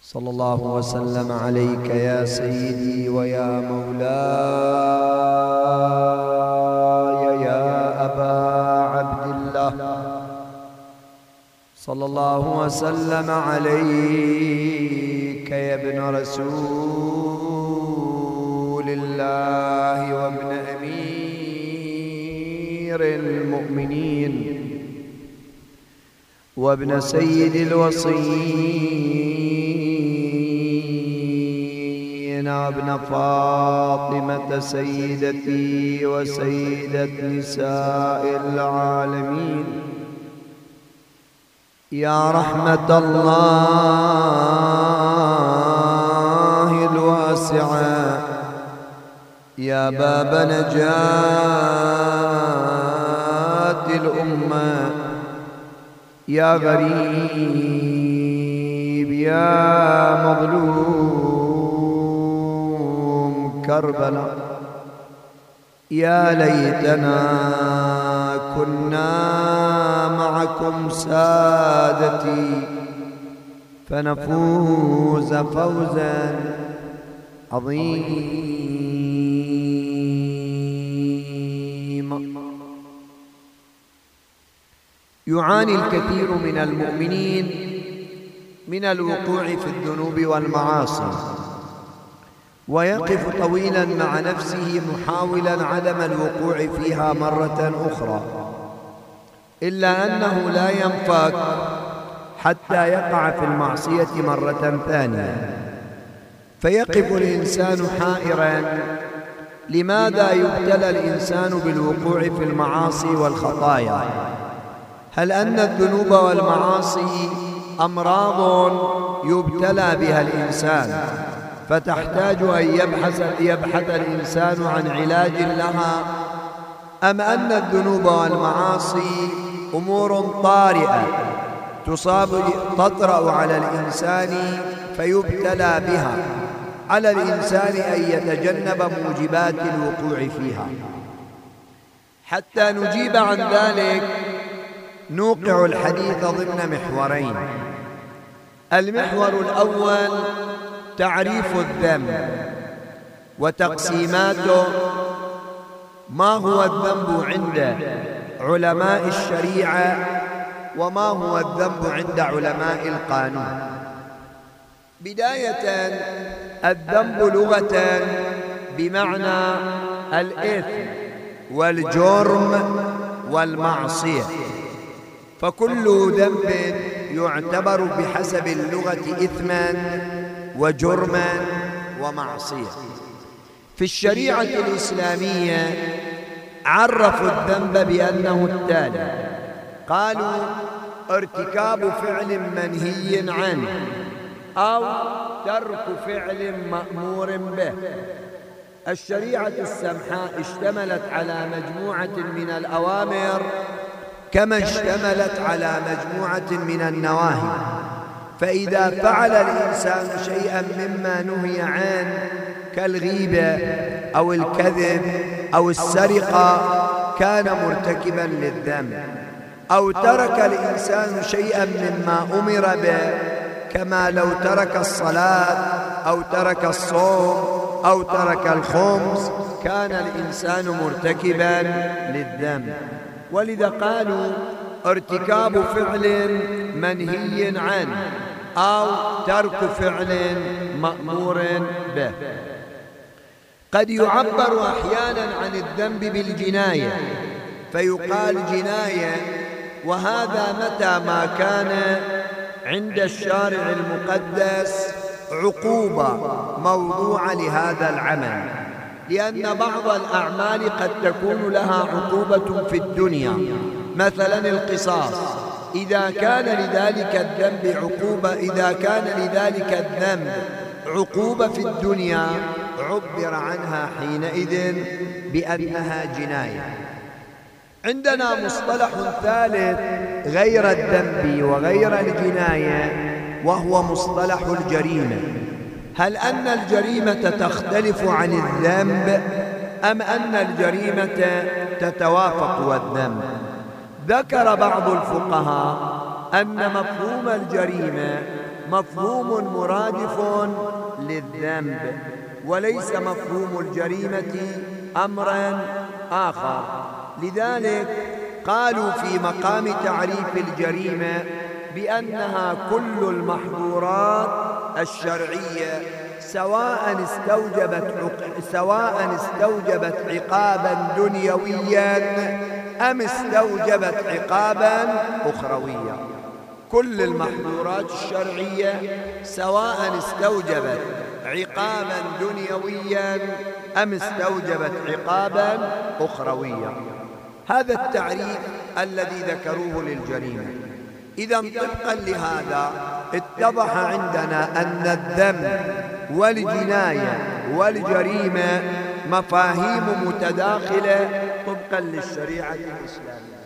صلى الله وسلم عليك يا سيدي ويا مولاي يا أبا عبد الله. صلى الله وسلم عليك يا ابن رسول الله وابن أمير المؤمنين وابن سيد الوصيين وابن فاطمة سيدتي وسيدة نساء العالمين يا رحمة الله الواسعة يا باب نجاة الأمة يا غريب يا مظلوم كربلاء يا ليتنا كنا معكم سادتي فنفوز فوزا عظيما. يعاني الكثير من المؤمنين من الوقوع في الذنوب والمعاصي ويقف طويلا مع نفسه محاولا عدم الوقوع فيها مرة أخرى، إلا أنه لا ينفك حتى يقع في المعصية مرة ثانية، فيقف الإنسان حائرا لماذا يبتلى الإنسان بالوقوع في المعاصي والخطايا؟ هل أن الذنوب والمعاصي أمراض يبتلى بها الإنسان فتحتاج أن يبحث الإنسان عن علاج لها، أم أن الذنوب والمعاصي أمور طارئة تطرأ على الإنسان فيبتلى بها؟ على الإنسان أن يتجنب موجبات الوقوع فيها. حتى نجيب عن ذلك نوقع الحديث ضمن محورين. المحور الأول تعريف الذنب وتقسيماته، ما هو الذنب عند علماء الشريعة وما هو الذنب عند علماء القانون. بداية، الذنب لغة بمعنى الإثم والجرم والمعصية، فكل ذنب يعتبر بحسب اللغة إثما وجرما ومعصية. في الشريعة الإسلامية عرفوا الذنب بأنه التالي: قالوا ارتكاب فعل منهي عنه أو ترك فعل مأمور به. الشريعة السمحاء اشتملت على مجموعة من الأوامر كما اشتملت على مجموعة من النواهي، فإذا فعل الإنسان شيئا مما نهي عنه كالغيبة أو الكذب أو السرقة كان مرتكبا للذنب، أو ترك الإنسان شيئا مما أمر به كما لو ترك الصلاة أو ترك الصوم أو ترك الخمس كان الإنسان مرتكبا للذنب. ولذا قالوا ارتكاب فعل منهي عنه أو ترك فعل مأمور به. قد يعبر أحيانا عن الذنب بالجناية فيقال جناية، وهذا متى ما كان عند الشارع المقدس عقوبة موضوعة لهذا العمل، لأن بعض الأعمال قد تكون لها عقوبة في الدنيا، مثلا القصاص. إذا كان لذلك الذنب عقوبة في الدنيا عبر عنها حينئذ بأنها جناية. عندنا مصطلح ثالث غير الذنب وغير الجناية وهو مصطلح الجريمة. هل أن الجريمة تختلف عن الذنب أم أن الجريمة تتوافق والذنب؟ ذكر بعض الفقهاء أن مفهوم الجريمة مفهوم مرادف للذنب، وليس مفهوم الجريمة أمرا آخر. لذلك قالوا في مقام تعريف الجريمة بأنها كل المحظورات الشرعية سواء استوجبت عقابا دنيويا أم استوجبت عقابا أخرويا. كل المحظورات الشرعية سواء استوجبت عقابا دنيويا أم استوجبت عقابا أخرويا. هذا التعريف الذي ذكروه للجريمة. إذا طبقا لهذا اتضح عندنا أن الذنب والجناية والجريمة مفاهيم متداخلة طبقا للشريعة الإسلامية.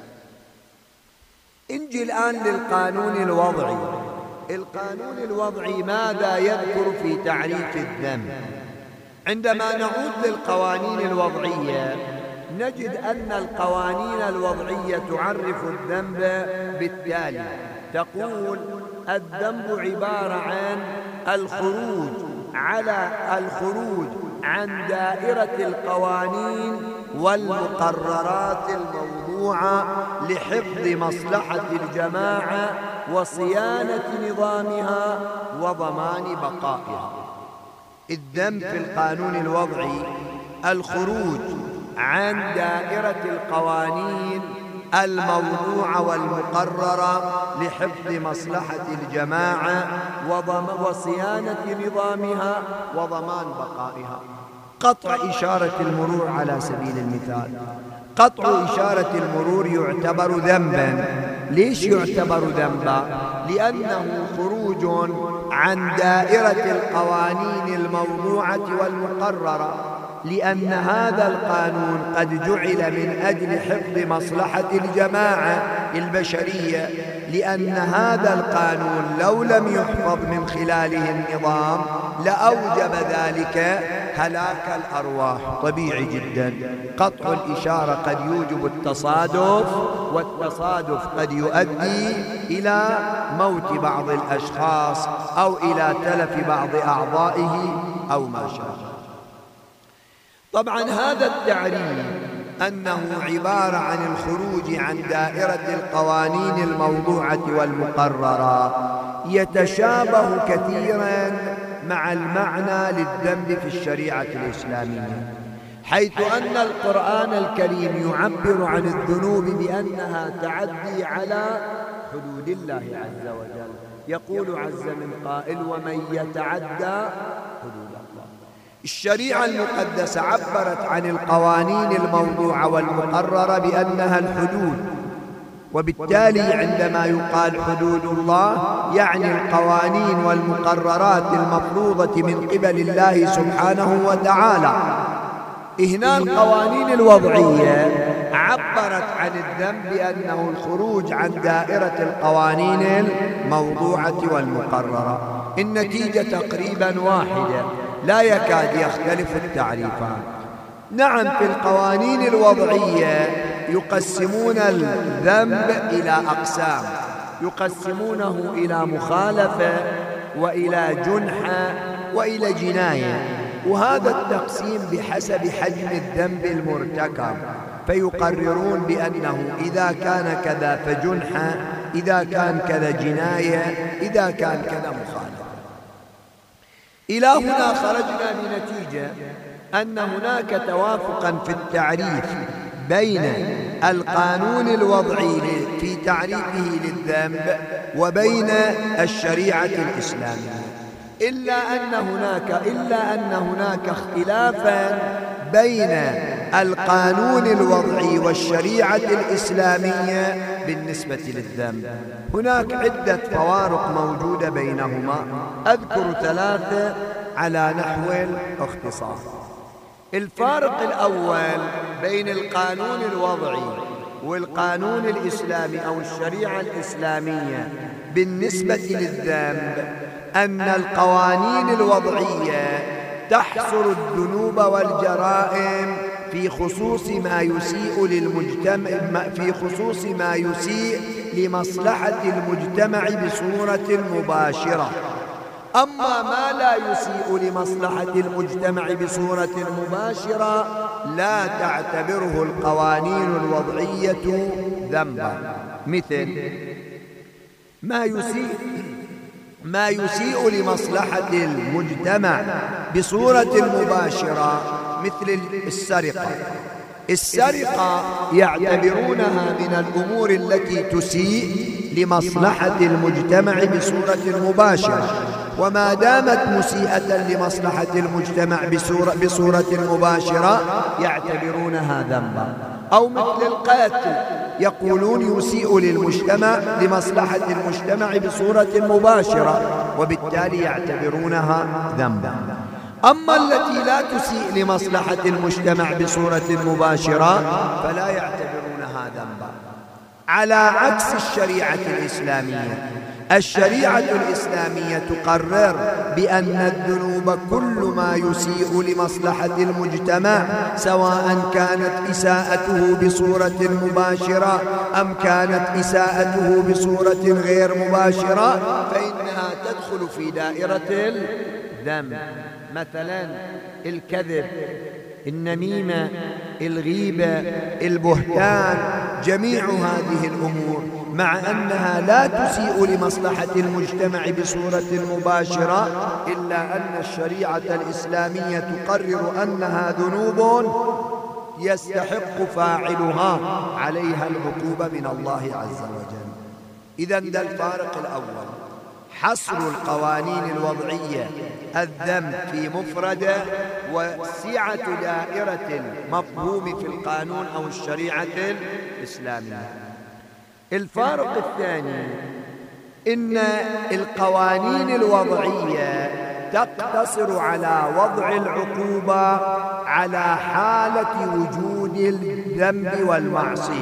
انجي الآن للقانون الوضعي. القانون الوضعي ماذا يذكر في تعريف الذنب؟ عندما نعود للقوانين الوضعية نجد أن القوانين الوضعية تعرف الذنب بالتالي: تقول الذنب عبارة عن الخروج عن دائرة القوانين والمقررات الموضوعة لحفظ مصلحة الجماعة وصيانة نظامها وضمان بقائها. الذنب في القانون الوضعي الخروج عن دائرة القوانين الموضوعة والمقررة لحفظ مصلحة الجماعة وصيانة نظامها وضمان بقائها. قطع إشارة المرور على سبيل المثال، قطع إشارة المرور يعتبر ذنبا. ليش يعتبر ذنبا؟ لأنه خروج عن دائرة القوانين الموضوعة والمقررة، لأن هذا القانون قد جعل من أجل حفظ مصلحة الجماعة البشرية، لأن هذا القانون لو لم يحفظ من خلاله النظام لأوجب ذلك هلاك الأرواح. طبيعي جدا. قطع الإشارة قد يوجب التصادف، والتصادف قد يؤدي إلى موت بعض الأشخاص أو إلى تلف بعض أعضائه أو ما شابه. طبعا هذا التعريف أنه عبارة عن الخروج عن دائرة القوانين الموضوعة والمقررة يتشابه كثيرا مع المعنى للذنب في الشريعة الإسلامية، حيث أن القرآن الكريم يعبر عن الذنوب بأنها تعدي على حدود الله عز وجل. يقول عز من قائل: ومن يتعدى حدود الله. الشريعة المقدسة عبرت عن القوانين الموضوعة والمقررة بأنها الحدود، وبالتالي عندما يقال حدود الله يعني القوانين والمقررات المفروضة من قبل الله سبحانه وتعالى. هنا القوانين الوضعية عبرت عن الذنب بأنه الخروج عن دائرة القوانين الموضوعة والمقررة. النتيجة تقريبا واحدة، لا يكاد يختلف التعريفان. نعم، في القوانين الوضعية يقسمون الذنب إلى أقسام، يقسمونه إلى مخالفة وإلى جنحة وإلى جناية، وهذا التقسيم بحسب حجم الذنب المرتكب، فيقررون بأنه إذا كان كذا فجنحة، إذا كان كذا جناية، إذا كان كذا مخالفة. إلى هنا خرجنا بنتيجة أن هناك توافقا في التعريف بين القانون الوضعي في تعريفه للذنب وبين الشريعة الإسلامية، إلا أن هناك اختلافا بين القانون الوضعي والشريعة الإسلامية بالنسبة للذنب. هناك عدة فوارق موجودة بينهما، أذكر ثلاثة على نحو الاختصار. الفارق الأول بين القانون الوضعي والقانون الإسلامي أو الشريعة الإسلامية بالنسبة للذنب أن القوانين الوضعية تحصر الذنوب والجرائم في خصوص ما يسيء للمجتمع، في خصوص ما يسيء لمصلحة المجتمع بصورة مباشرة. أما ما لا يسيء لمصلحة المجتمع بصورة مباشرة لا تعتبره القوانين الوضعية ذنبا، مثل ما يسيء لمصلحة المجتمع بصورة مباشرة، مثل السرقة يعتبرونها من الأمور التي تسيء لمصلحة المجتمع بصورة مباشرة، وما دامت مسيئة لمصلحة المجتمع بصورة مباشرة يعتبرونها ذنبا. أو مثل القتل، يقولون يسيء للمجتمع لمصلحة المجتمع بصورة مباشرة، وبالتالي يعتبرونها ذنبا. أما التي لا تسيء لمصلحة المجتمع بصورة مباشرة فلا يعتبرونها ذنبا، على عكس الشريعة الإسلامية. الشريعة الإسلامية تقرر بأن الذنوب كل ما يسيء لمصلحة المجتمع، سواء كانت إساءته بصورة مباشرة أم كانت إساءته بصورة غير مباشرة، فإنها تدخل في دائرة الذنب. مثلا الكذب، النميمة، الغيبة، البهتان، جميع هذه الأمور مع أنها لا تسيء لمصلحة المجتمع بصورة مباشرة، إلا أن الشريعة الإسلامية تقرر أنها ذنوب يستحق فاعلها عليها العقوبة من الله عز وجل. إذن ده الفارق الأول، حصر القوانين الوضعية الذنب في مفردة، وسعة دائرة المفهوم في القانون أو الشريعة الإسلامية. الفارق الثاني إن القوانين الوضعية تقتصر على وضع العقوبة على حالة وجود الذنب والمعصية،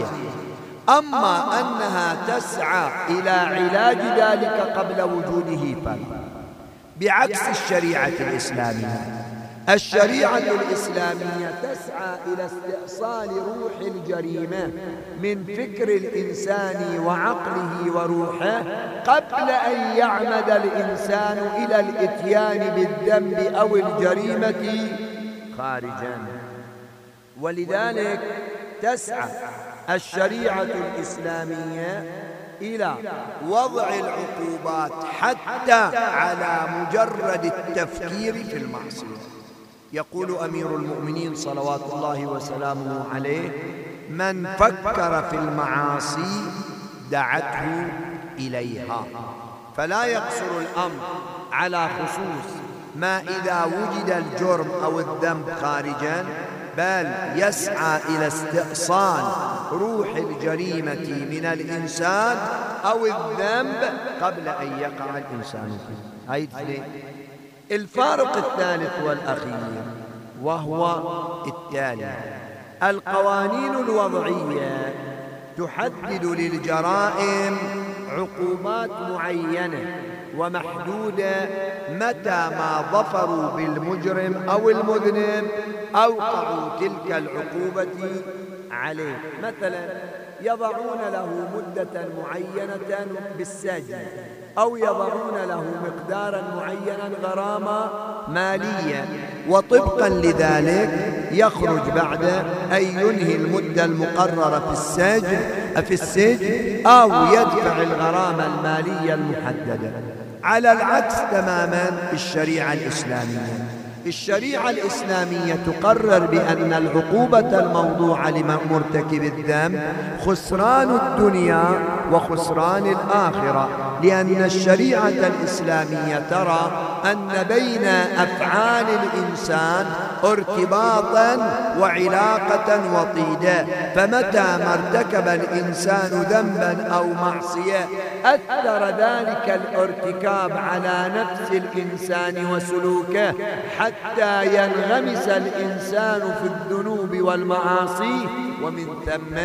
أما أنها تسعى إلى علاج ذلك قبل وجوده فلا، بعكس الشريعة الإسلامية. الشريعة الإسلامية تسعى إلى استئصال روح الجريمة من فكر الإنسان وعقله وروحه قبل أن يعمد الإنسان إلى الإتيان بالذنب أو الجريمة خارجاً. ولذلك تسعى الشريعة الإسلامية إلى وضع العقوبات حتى على مجرد التفكير في المعصية. يقول أمير المؤمنين صلوات الله وسلامه عليه: من فكر في المعاصي دعته إليها. فلا يقصر الأمر على خصوص ما إذا وجد الجرم أو الذنب خارجاً، بل يسعى إلى استئصال روح الجريمة من الإنسان أو الذنب قبل أن يقع الإنسان فيه. هاي الفارق الثالث والأخير وهو التالي: القوانين الوضعية تحدد للجرائم عقوبات معينة ومحدودة متى ما ظفروا بالمجرم أو المذنب أوقعوا تلك العقوبة عليه. مثلا يضعون له مدة معينة بالسجن، أو يضعون له مقدارا معينا غرامة مالية، وطبقا لذلك يخرج بعد أن ينهي المدة المقررة في السجن أو يدفع الغرامة المالية المحددة. على العكس تماما الشريعة الإسلامية. الشريعة الإسلامية تقرر بأن العقوبة الموضوعة لمرتكب الذنب خسران الدنيا وخسران الآخرة، لأن الشريعة الإسلامية ترى أن بين أفعال الإنسان ارتباطا وعلاقة وطيدة، فمتى ما ارتكب الإنسان ذنبا أو معصية أثر ذلك الارتكاب على نفس الإنسان وسلوكه حتى ينغمس الإنسان في الذنوب والمعاصي، ومن ثم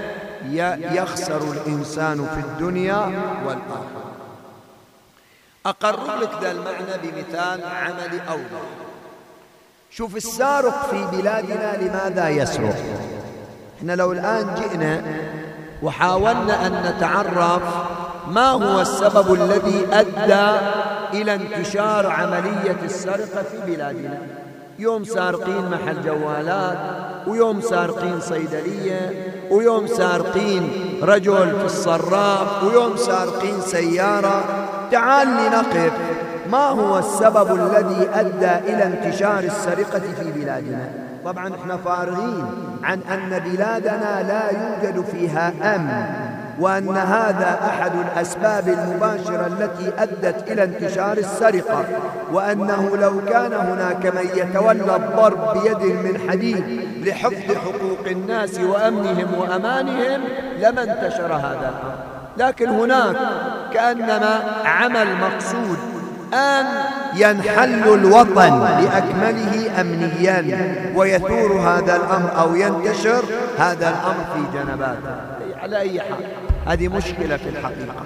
يخسر الإنسان في الدنيا والآخرة. أقرب لك ذا المعنى بمثال عملي أوضح. شوف السارق في بلادنا لماذا يسرق؟ احنا لو الآن جئنا وحاولنا أن نتعرف ما هو السبب الذي أدى إلى انتشار عملية السرقة في بلادنا، يوم سارقين محل جوالات، ويوم سارقين صيدلية، ويوم سارقين رجل في الصراف، ويوم سارقين سيارة. تعال لنقف، ما هو السبب الذي أدى إلى انتشار السرقة في بلادنا؟ طبعا احنا فارغين عن أن بلادنا لا يوجد فيها أمن، وأن هذا أحد الأسباب المباشرة التي أدت إلى انتشار السرقة، وأنه لو كان هناك من يتولى الضرب بيد من حديد لحفظ حقوق الناس وأمنهم وأمانهم لما انتشر هذا الأمر. لكن هناك كأنما عمل مقصود أن ينحل الوطن بأكمله أمنيا، ويثور هذا الأمر أو ينتشر هذا الأمر في جنباته. على أي حال هذه مشكلة في الحقيقة.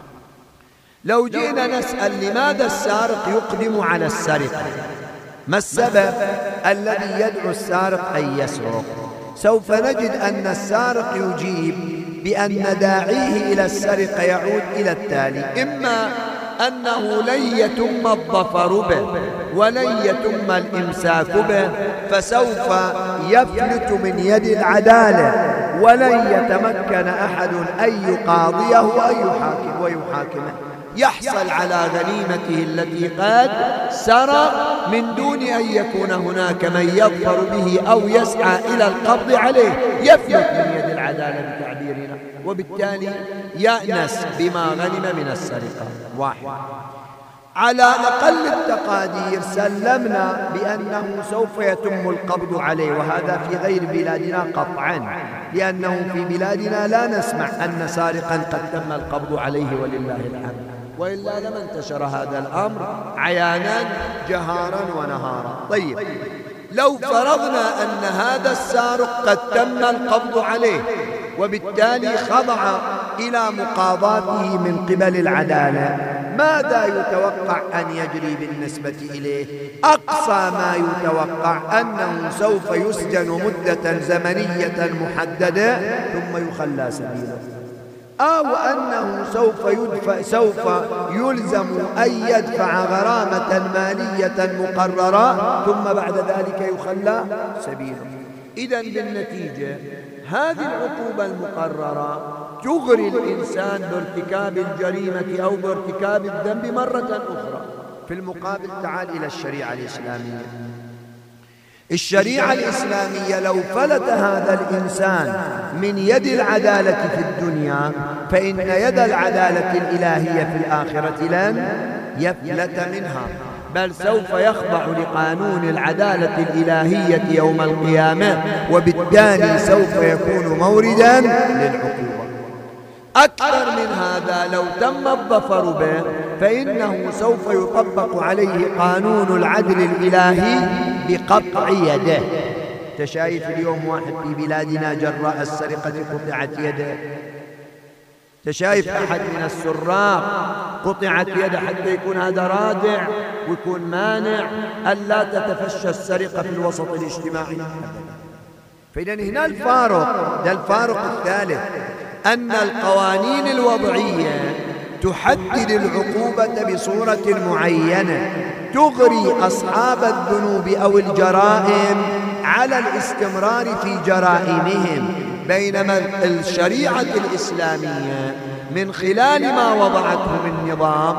لو جئنا نسأل لماذا السارق يقدم على السرقة، ما السبب الذي يدعو السارق أن يسرق، سوف نجد أن السارق يجيب بأن داعيه إلى السرقة يعود إلى التالي: إما أنه لن يتم الظفر به ولن يتم الإمساك به، فسوف يفلت من يد العدالة ولن يتمكن أحد أن يقاضيه ويحاكمه، يحصل على غنيمته التي قد سرق من دون أن يكون هناك من يظفر به أو يسعى إلى القبض عليه، يفلت من يد العدالة بتعبيرنا، وبالتالي يأنس بما غنم من السرقة. واحد، على أقل التقادير سلمنا بأنه سوف يتم القبض عليه، وهذا في غير بلادنا قطعا، لأنه في بلادنا لا نسمع أن سارقا قد تم القبض عليه ولله الحمد، وإلا لما انتشر هذا الأمر عيانا جهارا ونهارا. طيب، لو فرضنا أن هذا السارق قد تم القبض عليه وبالتالي خضع إلى مقاضاته من قبل العدالة، ماذا يتوقع أن يجري بالنسبة إليه؟ أقصى ما يتوقع أنه سوف يسجن مدة زمنية محددة ثم يخلى سبيله، أو أنه سوف يلزم أن يدفع غرامة مالية مقررة ثم بعد ذلك يخلى سبيله. إذن بالنتيجة هذه العقوبة المقررة تغري الإنسان بارتكاب الجريمة أو بارتكاب الذنب مرة أخرى. في المقابل تعال إلى الشريعة الإسلامية. الشريعة الإسلامية لو فلت هذا الإنسان من يد العدالة في الدنيا، فإن يد العدالة الإلهية في الآخرة لن يفلت منها، بل سوف يخضع لقانون العدالة الإلهية يوم القيامة، وبالتالي سوف يكون موردا للعقوبة. أكثر من هذا، لو تم الظفر به فإنه سوف يطبق عليه قانون العدل الإلهي بقطع يده. تشايف اليوم واحد في بلادنا جراء السرقة قطعت يده، تشايف أحد من السراق قطعت يده، حتى يكون هذا رادع ويكون مانع ألا تتفشى السرقة في الوسط الاجتماعي. فإذا هنا الفارق الثالث، أن القوانين الوضعية تحدد العقوبة بصورة معينة تغري أصحاب الذنوب أو الجرائم على الاستمرار في جرائمهم، بينما الشريعة الإسلامية من خلال ما وضعته من نظام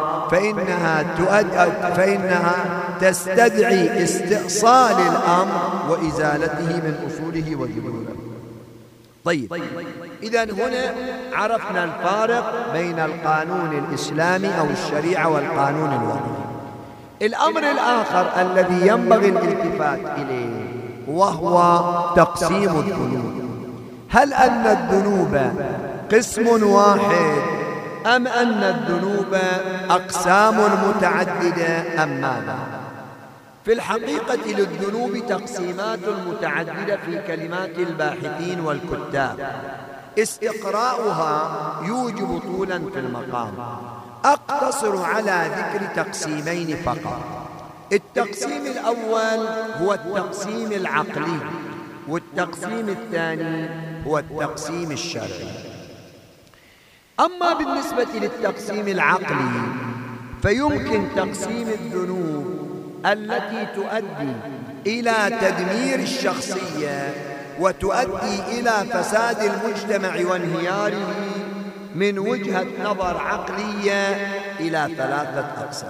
فإنها تستدعي استئصال الأمر وإزالته من أصوله وجذوره. طيب، إذن هنا عرفنا الفارق بين القانون الإسلامي أو الشريعة والقانون الوضعي. الأمر الآخر الذي ينبغي الالتفات إليه وهو تقسيم الذنوب. هل أن الذنوب قسم واحد أم أن الذنوب أقسام متعددة أم ماذا؟ في الحقيقة للذنوب تقسيمات متعددة في كلمات الباحثين والكتاب، استقراؤها يوجب طولا في المقام. أقتصر على ذكر تقسيمين فقط. التقسيم الأول هو التقسيم العقلي، والتقسيم الثاني هو التقسيم الشرعي. أما بالنسبة للتقسيم العقلي فيمكن تقسيم الذنوب التي تؤدي إلى تدمير الشخصية وتؤدي إلى فساد المجتمع وانهياره من وجهة نظر عقلية إلى 3 أقسام.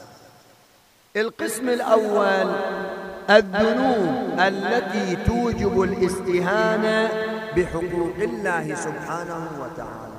القسم الأول الذنوب التي توجب الاستهانة بحقوق الله سبحانه وتعالى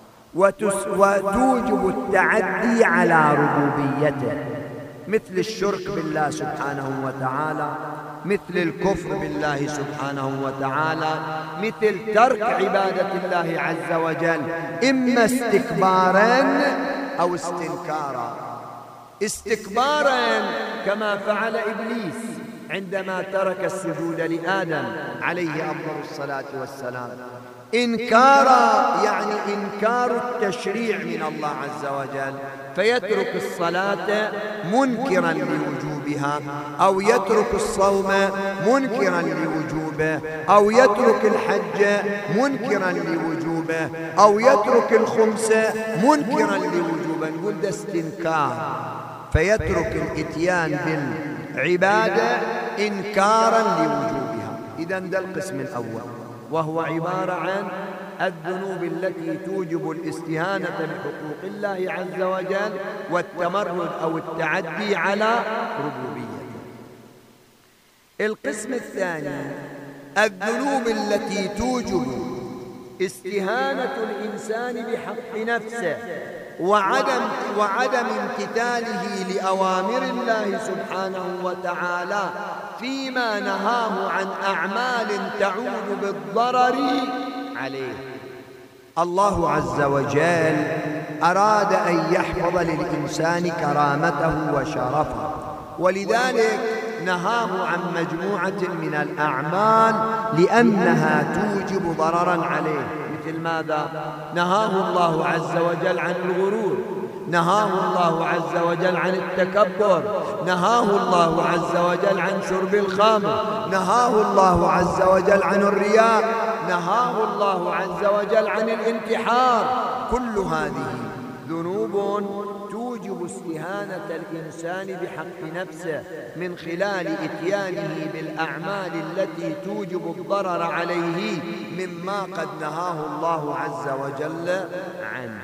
وتوجب التعدي على ربوبيته، مثل الشرك بالله سبحانه وتعالى، مثل الكفر بالله سبحانه وتعالى، مثل ترك عبادة الله عز وجل إما استكباراً أو استنكاراً. استكباراً كما فعل إبليس عندما ترك السجود لآدم عليه أفضل الصلاة والسلام. إنكارا يعني إنكار التشريع من الله عز وجل، فيترك الصلاة منكرا لوجوبها، أو يترك الصوم منكرا لوجوبه، أو يترك الحج منكرا لوجوبه، أو يترك الخمس منكرا لوجوبه. نقول ده استنكار، فيترك الإتيان بالعبادة إنكارا لوجوبها. إذن ده القسم الأول، وهو عبارة عن الذنوب التي توجب الاستهانة بحقوق الله عز وجل والتمرد أو التعدي على ربوبيته. القسم الثاني الذنوب التي توجب استهانة الإنسان بحق نفسه وعدم امتثاله لأوامر الله سبحانه وتعالى فيما نهاه عن أعمال تعود بالضرر عليه. الله عز وجل أراد أن يحفظ للإنسان كرامته وشرفه، ولذلك نهاه عن مجموعة من الأعمال لأنها توجب ضررا عليه. مثل ماذا؟ نهاه الله عز وجل عن الغرور، نهاه الله عز وجل عن التكبر، نهاه الله عز وجل عن شرب الخمر، نهاه الله عز وجل عن الرياء، نهاه الله عز وجل عن الانتحار. كل هذه ذنوب توجب استهانة الإنسان بحق نفسه من خلال إتيانه بالأعمال التي توجب الضرر عليه مما قد نهاه الله عز وجل عنه.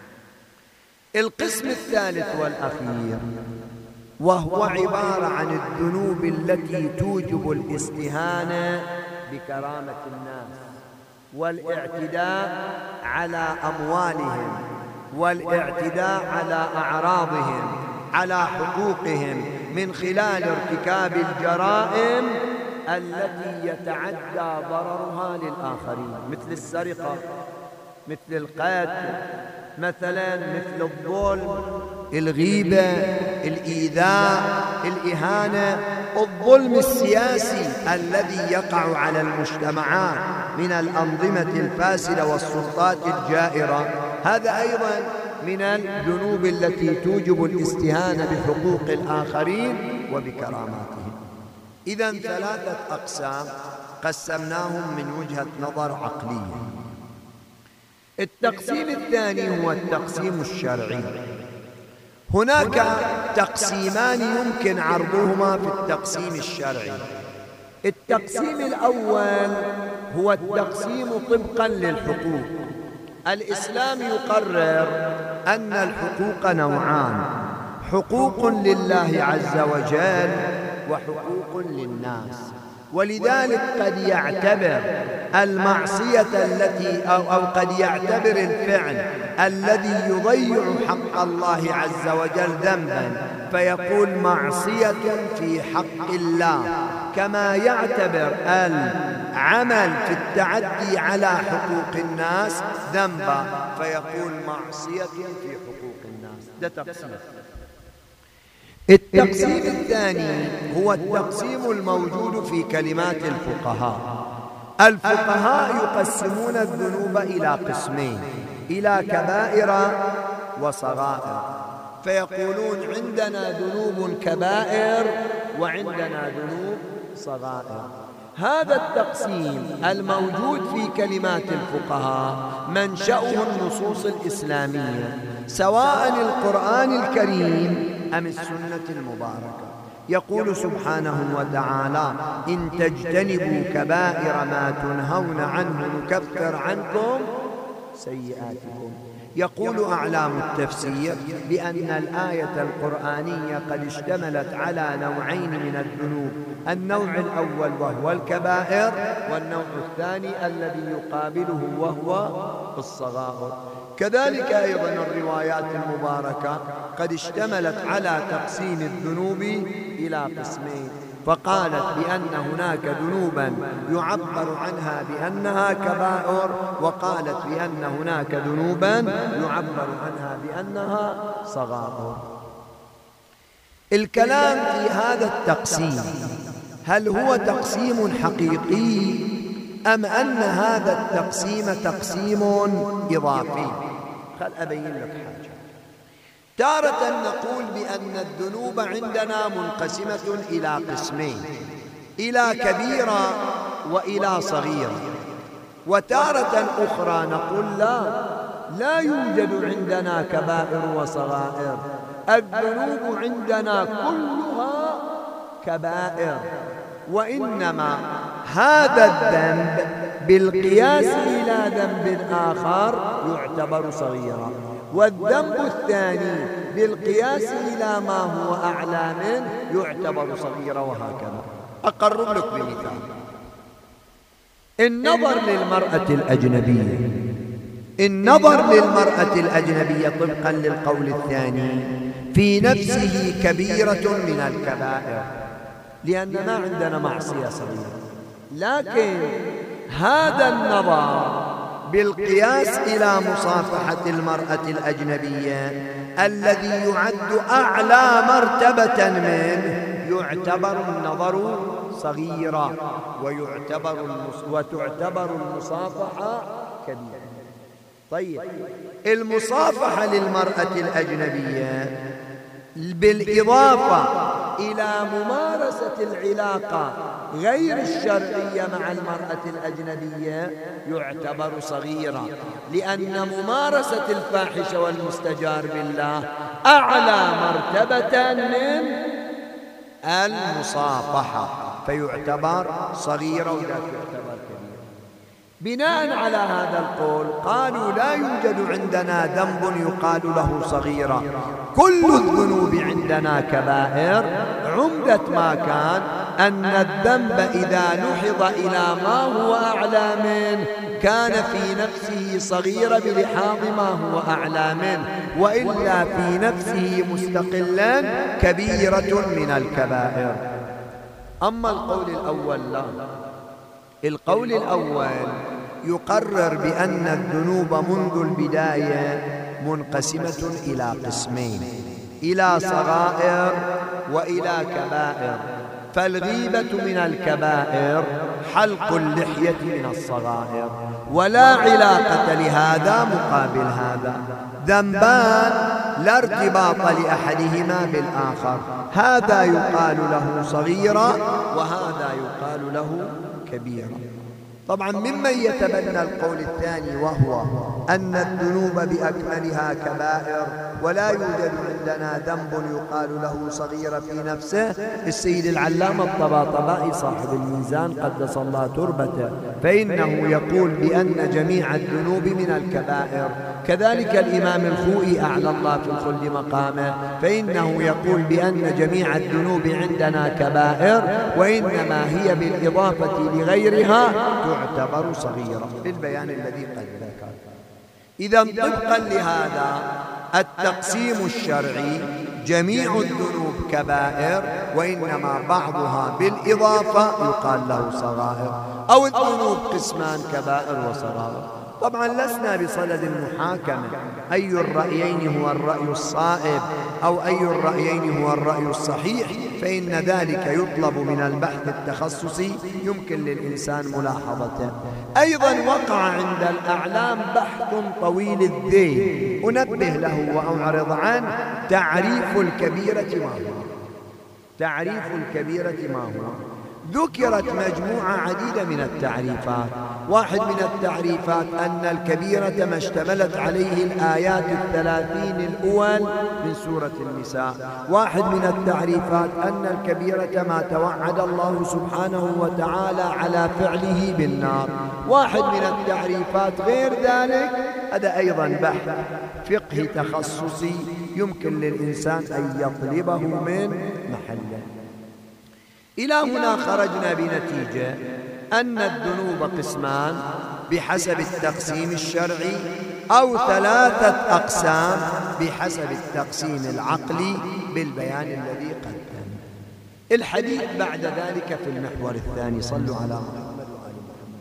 القسم الثالث والأخير وهو عبارة عن الذنوب التي توجب الاستهانة بكرامة الناس والاعتداء على أموالهم والاعتداء على أعراضهم، على حقوقهم، من خلال ارتكاب الجرائم التي يتعدى ضررها للآخرين، مثل السرقة، مثل القتل، مثلا مثل الظلم، الغيبة، الإيذاء، الإهانة، الظلم السياسي الذي يقع على المجتمعات من الأنظمة الفاسدة والسلطات الجائرة. هذا أيضا من الذنوب التي توجب الاستهانة بحقوق الآخرين وبكراماتهم. إذن 3 أقسام قسمناهم من وجهة نظر عقلية. التقسيم الثاني هو التقسيم الشرعي. هناك تقسيمان يمكن عرضهما في التقسيم الشرعي. التقسيم الأول هو التقسيم طبقا للحقوق. الإسلام يقرر أن الحقوق نوعان: حقوق لله عز وجل وحقوق للناس. ولذلك قد يعتبر المعصية التي أو قد يعتبر الفعل الذي يضيع حق الله عز وجل ذنبا فيقول معصية في حق الله، كما يعتبر العمل في التعدي على حقوق الناس ذنبا فيقول معصية في حقوق الناس. ده تقسيم. التقسيم الثاني هو التقسيم الموجود في كلمات الفقهاء. الفقهاء يقسمون الذنوب إلى قسمين: إلى كبائر وصغائر. فيقولون عندنا ذنوب كبائر وعندنا ذنوب صغائر. هذا التقسيم الموجود في كلمات الفقهاء منشأه النصوص الإسلامية، سواء القرآن الكريم أم السنة المباركة. يقول سبحانه وتعالى: إن تجتنبوا كبائر ما تنهون عنه نكفر عنكم سيئاتكم. يقول أعلام التفسير بأن الآية القرآنية قد اشتملت على نوعين من الذنوب: النوع الأول وهو الكبائر، والنوع الثاني الذي يقابله وهو الصغائر. كذلك أيضا الروايات المباركة قد اشتملت على تقسيم الذنوب إلى قسمين، فقالت بأن هناك ذنوبا يعبر عنها بأنها كبائر، وقالت بأن هناك ذنوبا يعبر عنها بأنها صغائر. الكلام في هذا التقسيم هل هو تقسيم حقيقي أم أن هذا التقسيم تقسيم إضافي؟ خل أبين لك حاجة. تارة نقول بأن الذنوب عندنا منقسمة إلى قسمين: إلى كبيرة وإلى صغيرة. وتارة أخرى نقول لا يوجد عندنا كبائر وصغائر، الذنوب عندنا كلها كبائر، وإنما هذا الذنب بالقياس إلى ذنب آخر يعتبر صغيرا، والذنب الثاني بالقياس إلى ما هو أعلى منه يعتبر صغيرا، وهكذا. أقرب لك بمثال: النظر للمرأة الأجنبية طبقا للقول الثاني في نفسه كبيرة من الكبائر، لأن ما عندنا معصية صغيرة، لكن هذا النظر بالقياس إلى مصافحة المرأة الأجنبية الذي يعد أعلى مرتبة منه يعتبر النظر صغيرا، وتعتبر المصافحة كبيرة. طيب، المصافحة للمرأة الأجنبية بالإضافة إلى ممارسة العلاقة غير الشرعية مع المرأة الأجنبية يعتبر صغيرا، لأن ممارسة الفاحشة والمستجار بالله أعلى مرتبة من المصافحة، فيعتبر صغيرا ولا يعتبر كبيرا. بناء على هذا القول قالوا لا يوجد عندنا ذنب يقال له صغيرا، كل الذنوب عندنا كبائر. عمدة ما كان أن الذنب إذا لحظ إلى ما هو أعلى منه كان في نفسه صغيرا بلحاظ ما هو أعلى منه، وإلا في نفسه مستقلا كبيرة من الكبائر. أما القول الأول لا، القول الأول يقرر بأن الذنوب منذ البداية منقسمة إلى قسمين: إلى صغائر وإلى كبائر. فالغيبة من الكبائر، حلق اللحية من الصغائر، ولا علاقة لهذا مقابل هذا، ذنبان لا ارتباط لأحدهما بالآخر، هذا يقال له صغيرا وهذا يقال له كبيرا. طبعا ممن يتبنى القول الثاني وهو أن الذنوب بأكملها كبائر ولا يوجد عندنا ذنب يقال له صغير في نفسه السيد العلامة الطباطبائي صاحب الميزان قدس الله تربته، فإنه يقول بأن جميع الذنوب من الكبائر. كذلك الإمام الخوئي أعلى الله في الخلد مقامه، فإنه يقول بأن جميع الذنوب عندنا كبائر، وإنما هي بالإضافة لغيرها تعتبر صغيرة، بالبيان الذي قد ذكر. إذا طبقا لهذا التقسيم الشرعي جميع الذنوب كبائر، وإنما بعضها بالإضافة يقال له صغائر، أو الذنوب قسمان كبائر وصغائر. طبعا لسنا بصدد المحاكمة أي الرأيين هو الرأي الصائب أو أي الرأيين هو الرأي الصحيح، فإن ذلك يطلب من البحث التخصصي يمكن للإنسان ملاحظته. أيضا وقع عند الأعلام بحث طويل الذيل أنبه له وأعرض عنه. تعريف الكبيرة ما هو؟ تعريف الكبيرة ما هو؟ ذكرت مجموعة عديدة من التعريفات. واحد من التعريفات أن الكبيرة ما اشتملت عليه الآيات 30 الأول من سورة النساء. واحد من التعريفات أن الكبيرة ما توعد الله سبحانه وتعالى على فعله بالنار. واحد من التعريفات غير ذلك. هذا أيضا بحث فقهي تخصصي يمكن للإنسان أن يطلبه من محله. إلى هنا خرجنا بنتيجة أن الذنوب قسمان بحسب التقسيم الشرعي، أو 3 أقسام بحسب التقسيم العقلي بالبيان الذي قدم. الحديث بعد ذلك في المحور الثاني. صلوا على محمد وآل محمد.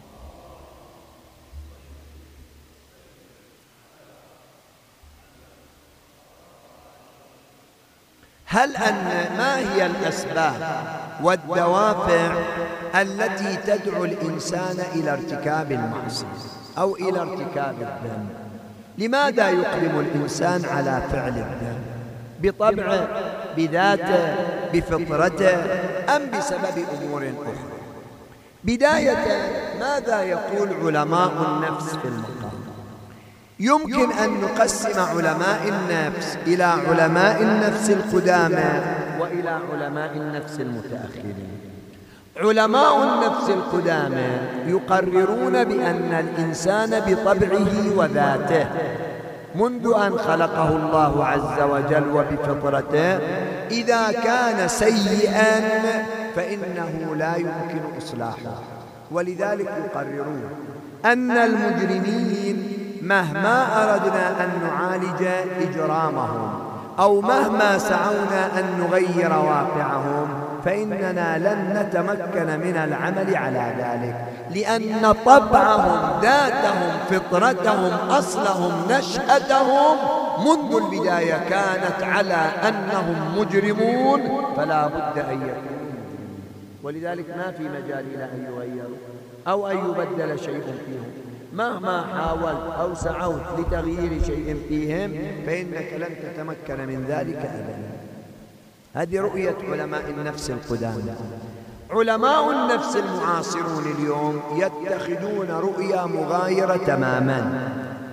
ما هي الأسباب والدوافع التي تدعو الإنسان إلى ارتكاب المعصية أو إلى ارتكاب الذنب؟ لماذا يقدم الإنسان على فعل الذنب؟ بطبعه، بذاته، بفطرته، أم بسبب أمور أخرى؟ بداية، ماذا يقول علماء النفس في المقام؟ يمكن أن نقسم علماء النفس إلى علماء النفس القدامى وإلى علماء النفس المتأخرين. علماء النفس القدامى يقررون بأن الإنسان بطبعه وذاته منذ أن خلقه الله عز وجل وبفطرته إذا كان سيئا فإنه لا يمكن إصلاحه، ولذلك يقررون أن المجرمين مهما أردنا أن نعالج إجرامهم أو مهما سعونا أن نغير واقعهم فإننا لن نتمكن من العمل على ذلك، لأن طبعهم، ذاتهم، فطرتهم، أصلهم، نشأتهم منذ البداية كانت على أنهم مجرمون، فلا بد أن يكونوا، ولذلك ما في مجال إلى أن يغيروا أو أن يبدل شيء فيهم. مهما حاولت أو سعوت لتغيير شيء فيهم فإنك لن تتمكن من ذلك أبدا. هذه رؤية علماء النفس القدامى. علماء النفس المعاصرون اليوم يتخذون رؤية مغايرة تماما.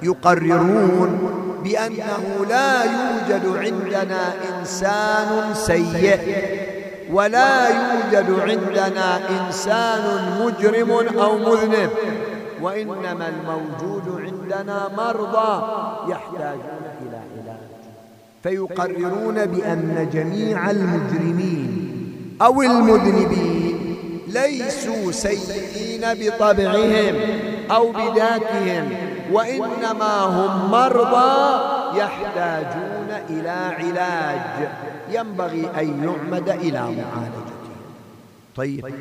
يقررون بأنه لا يوجد عندنا إنسان سيء ولا يوجد عندنا إنسان مجرم أو مذنب، وإنما الموجود عندنا مرضى يحتاجون إلى علاج. فيقررون بأن جميع المجرمين أو المذنبين ليسوا سيئين بطبعهم أو بذاتهم، وإنما هم مرضى يحتاجون إلى علاج ينبغي أن يعمد إلى معالجته. طيب،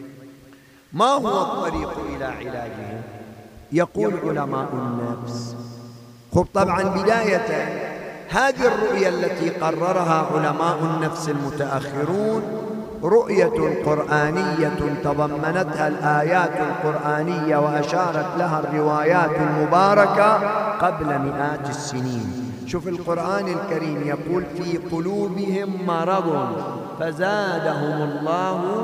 ما هو الطريق إلى علاجهم؟ يقول علماء النفس. طبعا بداية هذه الرؤية التي قررها علماء النفس المتأخرون رؤية قرآنية تضمنتها الآيات القرآنية وأشارت لها الروايات المباركة قبل مئات السنين. شوف القرآن الكريم يقول في قلوبهم مرض فزادهم الله.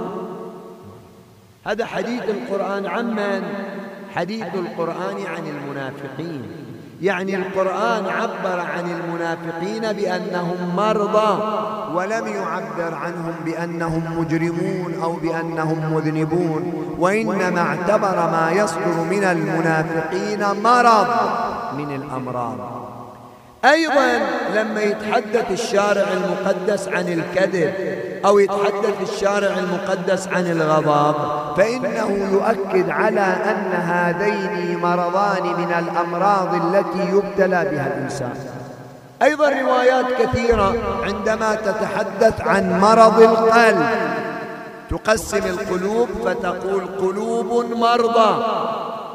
هذا حديث القرآن عن من؟ حديث القرآن عن المنافقين. يعني القرآن عبر عن المنافقين بأنهم مرضى، ولم يعبر عنهم بأنهم مجرمون أو بأنهم مذنبون، وإنما اعتبر ما يصدر من المنافقين مرض من الأمراض. أيضا لما يتحدث الشارع المقدس عن الكذب أو يتحدث الشارع المقدس عن الغضب فإنه يؤكد على أن هذين مرضان من الأمراض التي يبتلى بها الإنسان. أيضا روايات كثيرة عندما تتحدث عن مرض القلب تقسم القلوب فتقول قلوب مرضى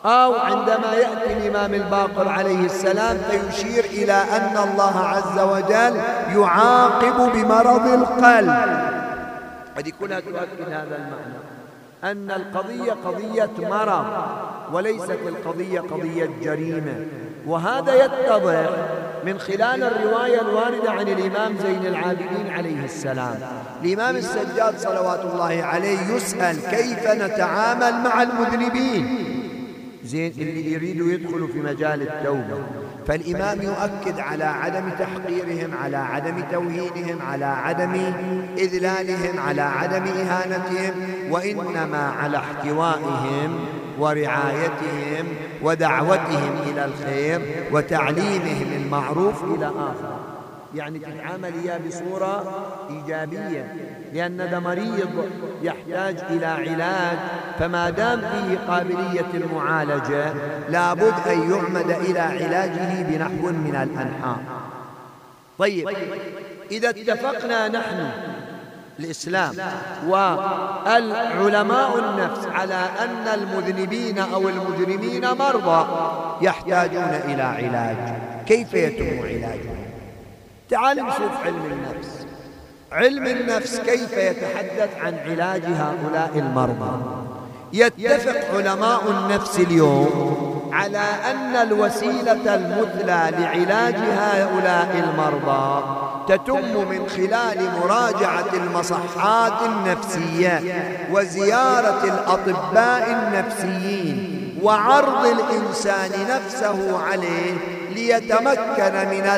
أو عندما يأتي الإمام الباقر عليه السلام فيشير إلى أن الله عز وجل يعاقب بمرض القلب. هذه كلها تؤكد هذا المعنى، أن القضية قضية مرض وليست القضية قضية جريمة. وهذا يتضح من خلال الرواية الواردة عن الإمام زين العابدين عليه السلام. الإمام السجاد صلوات الله عليه يسأل كيف نتعامل مع المذنبين، زين اللي يريدوا يدخلوا في مجال التوبة، فالإمام يؤكد على عدم تحقيرهم، على عدم توهينهم، على عدم إذلالهم، على عدم إهانتهم، وإنما على احتوائهم ورعايتهم ودعوتهم إلى الخير وتعليمهم المعروف إلى آخر. يعني تتعامل إياه بصورة إيجابية، لأن ده مريض يحتاج إلى علاج، فما دام فيه قابلية المعالجة لابد أن يعمد إلى علاجه بنحو من الأنحاء. طيب، إذا اتفقنا نحن الإسلام والعلماء النفس على أن المذنبين أو المجرمين مرضى يحتاجون إلى علاج، كيف يتم علاجهم؟ تعال نشوف علم النفس. علم النفس كيف يتحدث عن علاج هؤلاء المرضى. يتفق علماء النفس اليوم على أن الوسيلة المثلى لعلاج هؤلاء المرضى تتم من خلال مراجعة المصحات النفسية وزيارة الأطباء النفسيين وعرض الإنسان نفسه عليه ليتمكن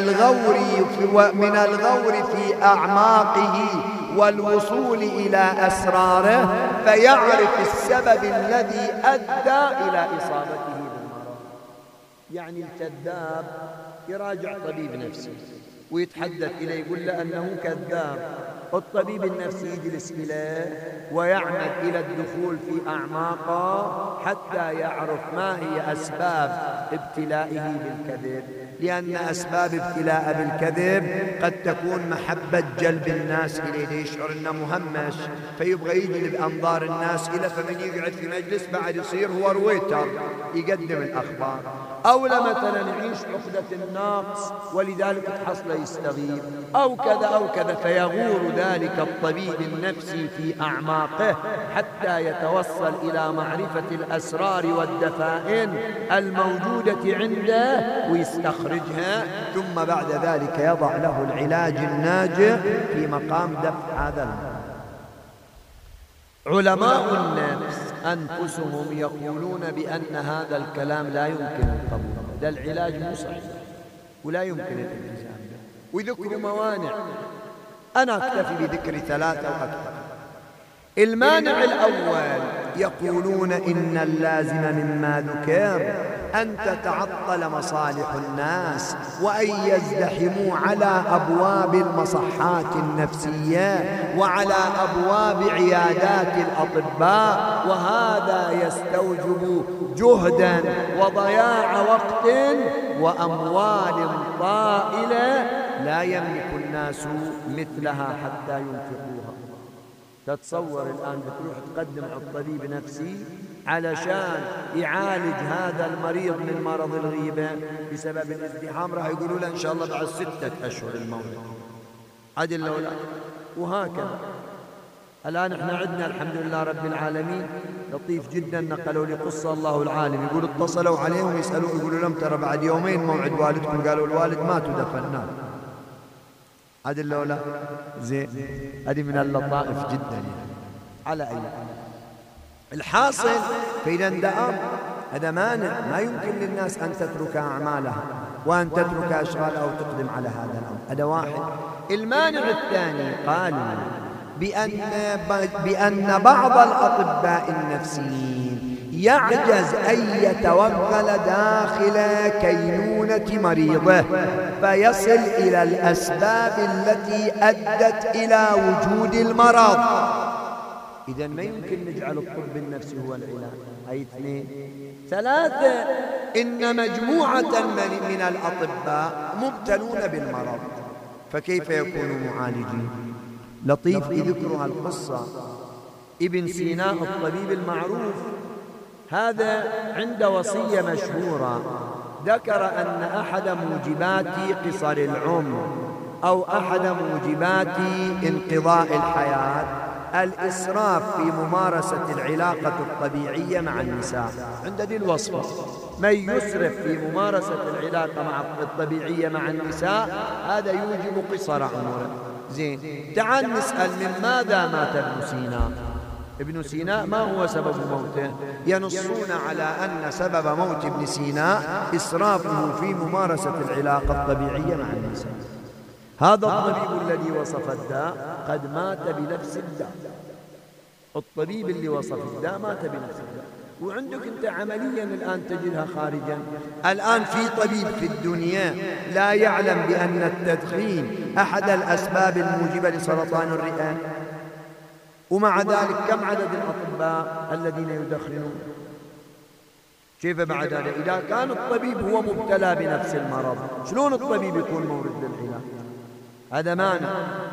من الغور في أعماقه والوصول إلى أسراره، فيعرف السبب الذي أدى إلى إصابته بالمرض. يعني الكذاب يراجع طبيب نفسي ويتحدث إليه يقول له أنه كذاب، الطبيب النفسي يجلس إليه ويعمد إلى الدخول في أعماقه حتى يعرف ما هي أسباب ابتلائه بالكذب، لأن أسباب ابتلاء بالكذب قد تكون محبة جلب الناس إليه، يشعر أنه مهمش فيبغى يجلب أنظار الناس إليه، فمن يقعد في مجلس بعد يصير هو رويتر يقدم الأخبار. أو مثلا يعيش عقدة النقص ولذلك تحصل يستغيب، أو كذا أو كذا، فيغور ذلك الطبيب النفسي في أعماقه حتى يتوصل إلى معرفة الأسرار والدفائن الموجودة عنده ويستخرجها، ثم بعد ذلك يضع له العلاج الناجع في مقام دفع هذا المرض. علماء النفس أنفسهم يقولون بأن هذا الكلام لا يمكن القبول، ده العلاج مو صحيح ولا يمكن الالتزام به، ويذكروا موانع. أنا أكتفي بذكر 3 أو أكثر. المانع الأول يقولون إن اللازم مما ذكر أن تتعطل مصالح الناس وأن يزدحموا على أبواب المصحات النفسية وعلى أبواب عيادات الأطباء، وهذا يستوجب جهدا وضياع وقت وأموال طائلة لا يملك الناس مثلها حتى ينفقوها. تتصور الآن بتروح تقدم على الطبيب نفسي علشان يعالج هذا المريض من مرض الغيبة بسبب الازدحام، راح يقولوا له إن شاء الله بعد 6 أشهر الموعد عدل لولا. وهكذا الآن احنا عندنا الحمد لله رب العالمين لطيف جدا، نقلوا لي قصة الله العالم، يقول اتصلوا عليهم يسألوا يقولوا لهم ترى بعد يومين موعد والدكم، قالوا الوالد مات ودفناه. عدل لولا زين، هذه من اللطائف جدا يعني. على أي الحاصل، فإذا ده هذا مانع، ما يمكن للناس أن تترك أعمالها وأن تترك أشغالها أو تقدم على هذا الأمر. هذا واحد. المانع الثاني قالوا بأن بعض الأطباء النفسيين يعجز أن يتوغل داخل كينونة مريضه فيصل إلى الأسباب التي أدت إلى وجود المرض. إذن ما يمكن نجعل الطب النفسي هو العلاج. هاي 2. 3، إن مجموعة من الأطباء مبتلون بالمرض، فكيف يكونوا معالجين؟ لطيف ذكرها القصة. ابن سينا الطبيب المعروف هذا عند وصية مشهورة ذكر أن أحد موجبات قصر العمر أو أحد موجبات انقضاء الحياة الإسراف في ممارسة العلاقة الطبيعية مع النساء. عند دي الوصفة من يسرف في ممارسة العلاقة الطبيعية مع النساء هذا يوجب قصر عمره. زين، تعال نسأل من ماذا مات ابن سينا؟ ابن سينا ما هو سبب موته؟ ينصون على أن سبب موت ابن سينا إسرافه في ممارسة العلاقة الطبيعية مع النساء. هذا الطبيب الذي وصف الداء قد مات بنفس الداء. الطبيب اللي وصف الداء مات بنفس الداء، وعندك أنت عمليا الآن تجدها خارجا. الآن في طبيب في الدنيا لا يعلم بأن التدخين أحد الأسباب الموجبة لسرطان الرئة، ومع ذلك كم عدد الأطباء الذين يدخنون؟ كيف بعد ذلك؟ إذا كان الطبيب هو مبتلى بنفس المرض شلون الطبيب يكون مورد للعلاج؟ هذا مانع.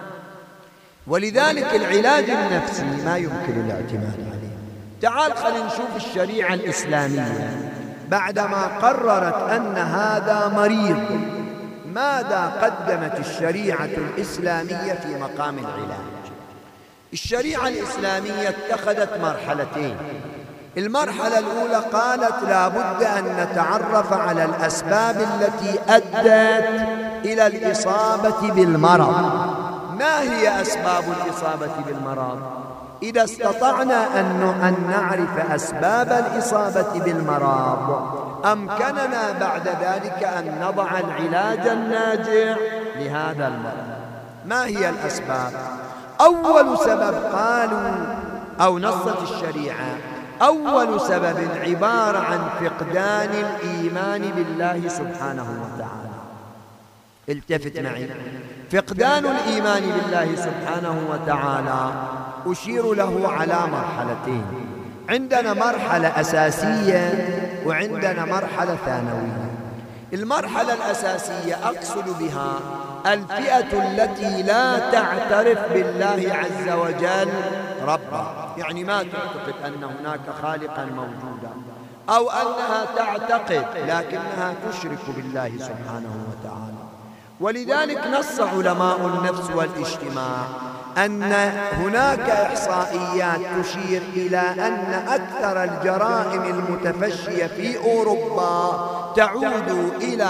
ولذلك العلاج النفسي ما يمكن الاعتماد عليه. تعال خلينا نشوف الشريعة الإسلامية بعدما قررت أن هذا مريض ماذا قدمت الشريعة الإسلامية في مقام العلاج؟ الشريعة الإسلامية اتخذت مرحلتين. المرحلة الأولى قالت لا بد أن نتعرف على الأسباب التي أدت إلى الإصابة بالمرض. ما هي أسباب الإصابة بالمرض؟ إذا استطعنا أن نعرف أسباب الإصابة بالمرض أمكننا بعد ذلك أن نضع العلاج الناجع لهذا المرض. ما هي الأسباب؟ أول سبب قالوا أو نصت الشريعة أول سبب عبارة عن فقدان الإيمان بالله سبحانه وتعالى. التفت معي، فقدان الإيمان بالله سبحانه وتعالى أشير له على مرحلتين. عندنا مرحلة أساسية وعندنا مرحلة ثانوية. المرحلة الأساسية أقصد بها الفئة التي لا تعترف بالله عز وجل ربا، يعني ما تعتقد أن هناك خالقا موجودا، أو أنها تعتقد لكنها تشرك بالله سبحانه وتعالى. ولذلك نص علماء النفس والاجتماع أن هناك إحصائيات تشير إلى أن أكثر الجرائم المتفشية في أوروبا تعود إلى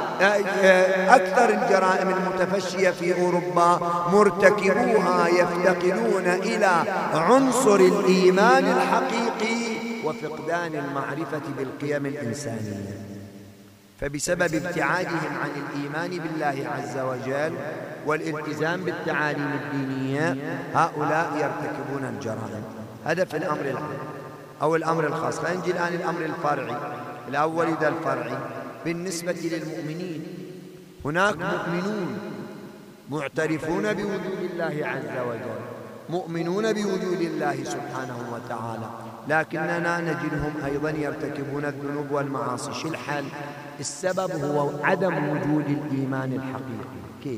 أكثر الجرائم المتفشية في أوروبا مرتكبوها يفتقدون إلى عنصر الإيمان الحقيقي وفقدان المعرفة بالقيم الإنسانية. فبسبب ابتعادهم عن الإيمان بالله عز وجل والالتزام بالتعاليم الدينية هؤلاء يرتكبون الجرائم. هذا في الأمر العام أو الأمر الخاص. خلينا نجي الآن الأمر الفرعي. الأول ذا الفرعي بالنسبة للمؤمنين، هناك مؤمنون معترفون بوجود الله عز وجل، مؤمنون بوجود الله سبحانه وتعالى، لكننا نجدهم أيضا يرتكبون الذنوب والمعاصي. شو الحل؟ السبب هو عدم وجود الإيمان الحقيقي. كيف؟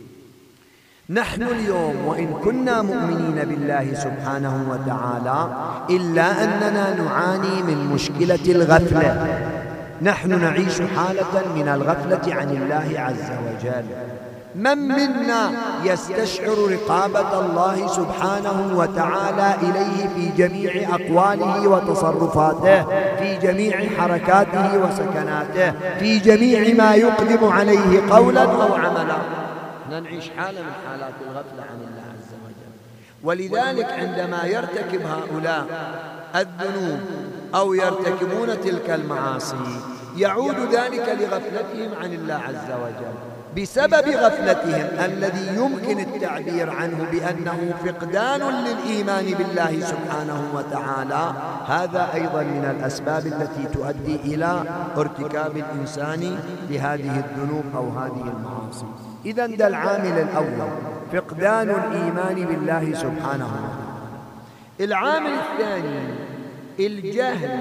نحن اليوم وإن كنا مؤمنين بالله سبحانه وتعالى إلا أننا نعاني من مشكلة الغفلة. نحن نعيش حالة من الغفلة عن الله عز وجل. من منا يستشعر رقابة الله سبحانه وتعالى إليه في جميع أقواله وتصرفاته، في جميع حركاته وسكناته، في جميع ما يقدم عليه قولا أو عملا؟ نعيش حالة من حالات الغفلة عن الله عز وجل. ولذلك عندما يرتكب هؤلاء الذنوب أو يرتكبون تلك المعاصي يعود ذلك لغفلتهم عن الله عز وجل. بسبب غفلتهم الذي يمكن التعبير عنه بأنه فقدان للإيمان بالله سبحانه وتعالى، هذا أيضا من الأسباب التي تؤدي إلى ارتكاب الإنسان لهذه الذنوب أو هذه المعاصي. إذن ده العامل الأول، فقدان الإيمان بالله سبحانه وتعالى. العامل الثاني الجهل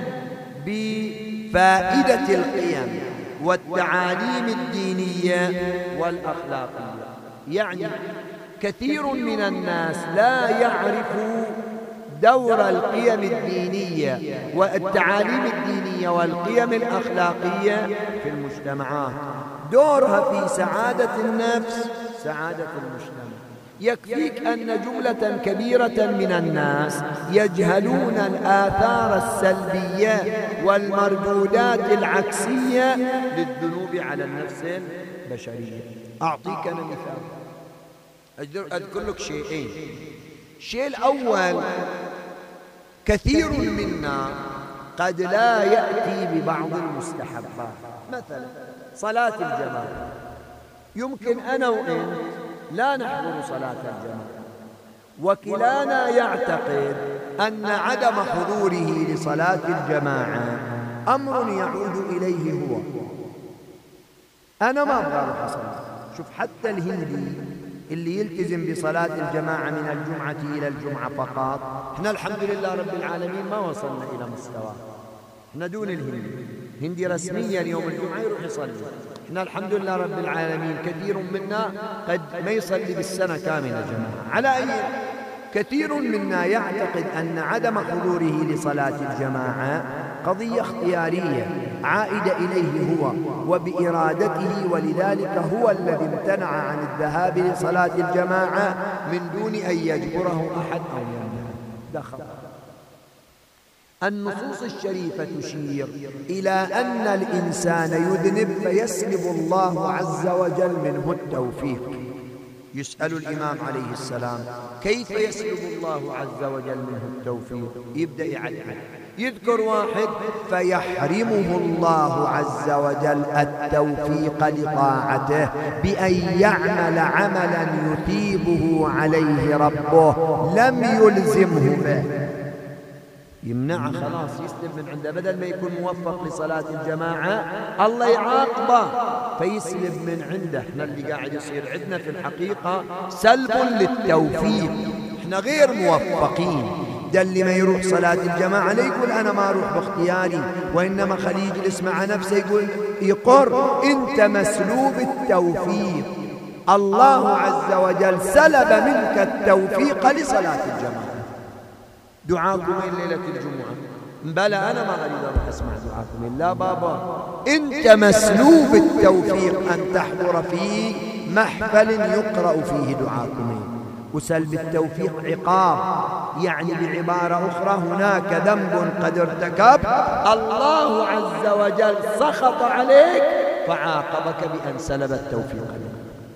بفائدة القيم والتعاليم الدينية والأخلاقية. يعني كثير من الناس لا يعرف دور القيم الدينية والتعاليم الدينية والقيم الأخلاقية في المجتمعات، دورها في سعادة النفس، سعادة المجتمع. يكفيك أن جملة كبيرة من الناس يجهلون الآثار السلبية والمردودات العكسية للذنوب على النفس البشرية. أعطيك أنا مثال، أذكر لك شيئين. الشيء الأول، كثير منا قد لا يأتي ببعض المستحبات، مثلا صلاة الجماعة. يمكن أنا وإنت لا نحضر صلاة الجماعة، وكلانا يعتقد أن عدم حضوره لصلاة الجماعة أمر يعود إليه هو. أنا ما أبغى أروح أصلي. شوف، حتى الهندي اللي يلتزم بصلاة الجماعة من الجمعة إلى الجمعة فقط، إحنا الحمد لله رب العالمين ما وصلنا إلى مستواه، إحنا دون الهندي. هندي رسميا يوم الجمعة يروح يصلي، إحنا الحمد لله رب العالمين كثير منا قد ما يصلي بالسنة كاملة جماعة. على أي، كثير منا يعتقد أن عدم حضوره لصلاة الجماعة قضية اختيارية عائدة إليه هو وبإرادته، ولذلك هو الذي امتنع عن الذهاب لصلاة الجماعة من دون أن يجبره أحد أو يمنعه. ده خطأ. النصوص الشريفة تشير إلى أن الإنسان يذنب فيسلب الله عز وجل منه التوفيق. يسأل الإمام عليه السلام كيف يسلب الله عز وجل منه التوفيق؟ يبدأ يعدل، يذكر واحد فيحرمه الله عز وجل التوفيق لطاعته بأن يعمل عملا يثيبه عليه ربه لم يلزمه به. يمنعه، خلاص يسلب من عنده، بدل ما يكون موفق لصلاة الجماعة الله يعاقبه فيسلب من عنده. احنا اللي قاعد يصير عندنا في الحقيقة سلب للتوفيق، احنا غير موفقين. ده اللي ما يروح صلاة الجماعة لا يقول أنا ما أروح باختياري، وإنما خليه يجلس مع نفسه يقول يقر أنت مسلوب التوفيق. الله عز وجل سلب منك التوفيق لصلاة الجماعة. دعاكم ليلة الجمعة، بلى أنا ما أريد أن أسمع دعاكم، لا بابا، أنت مسلوب التوفيق أن تحضر في محفل يقرأ فيه دعاكم. وسلب التوفيق عقاب، يعني بعبارة أخرى هناك ذنب قد ارتكب الله عز وجل سخط عليك فعاقبك بأن سلب التوفيق عليك.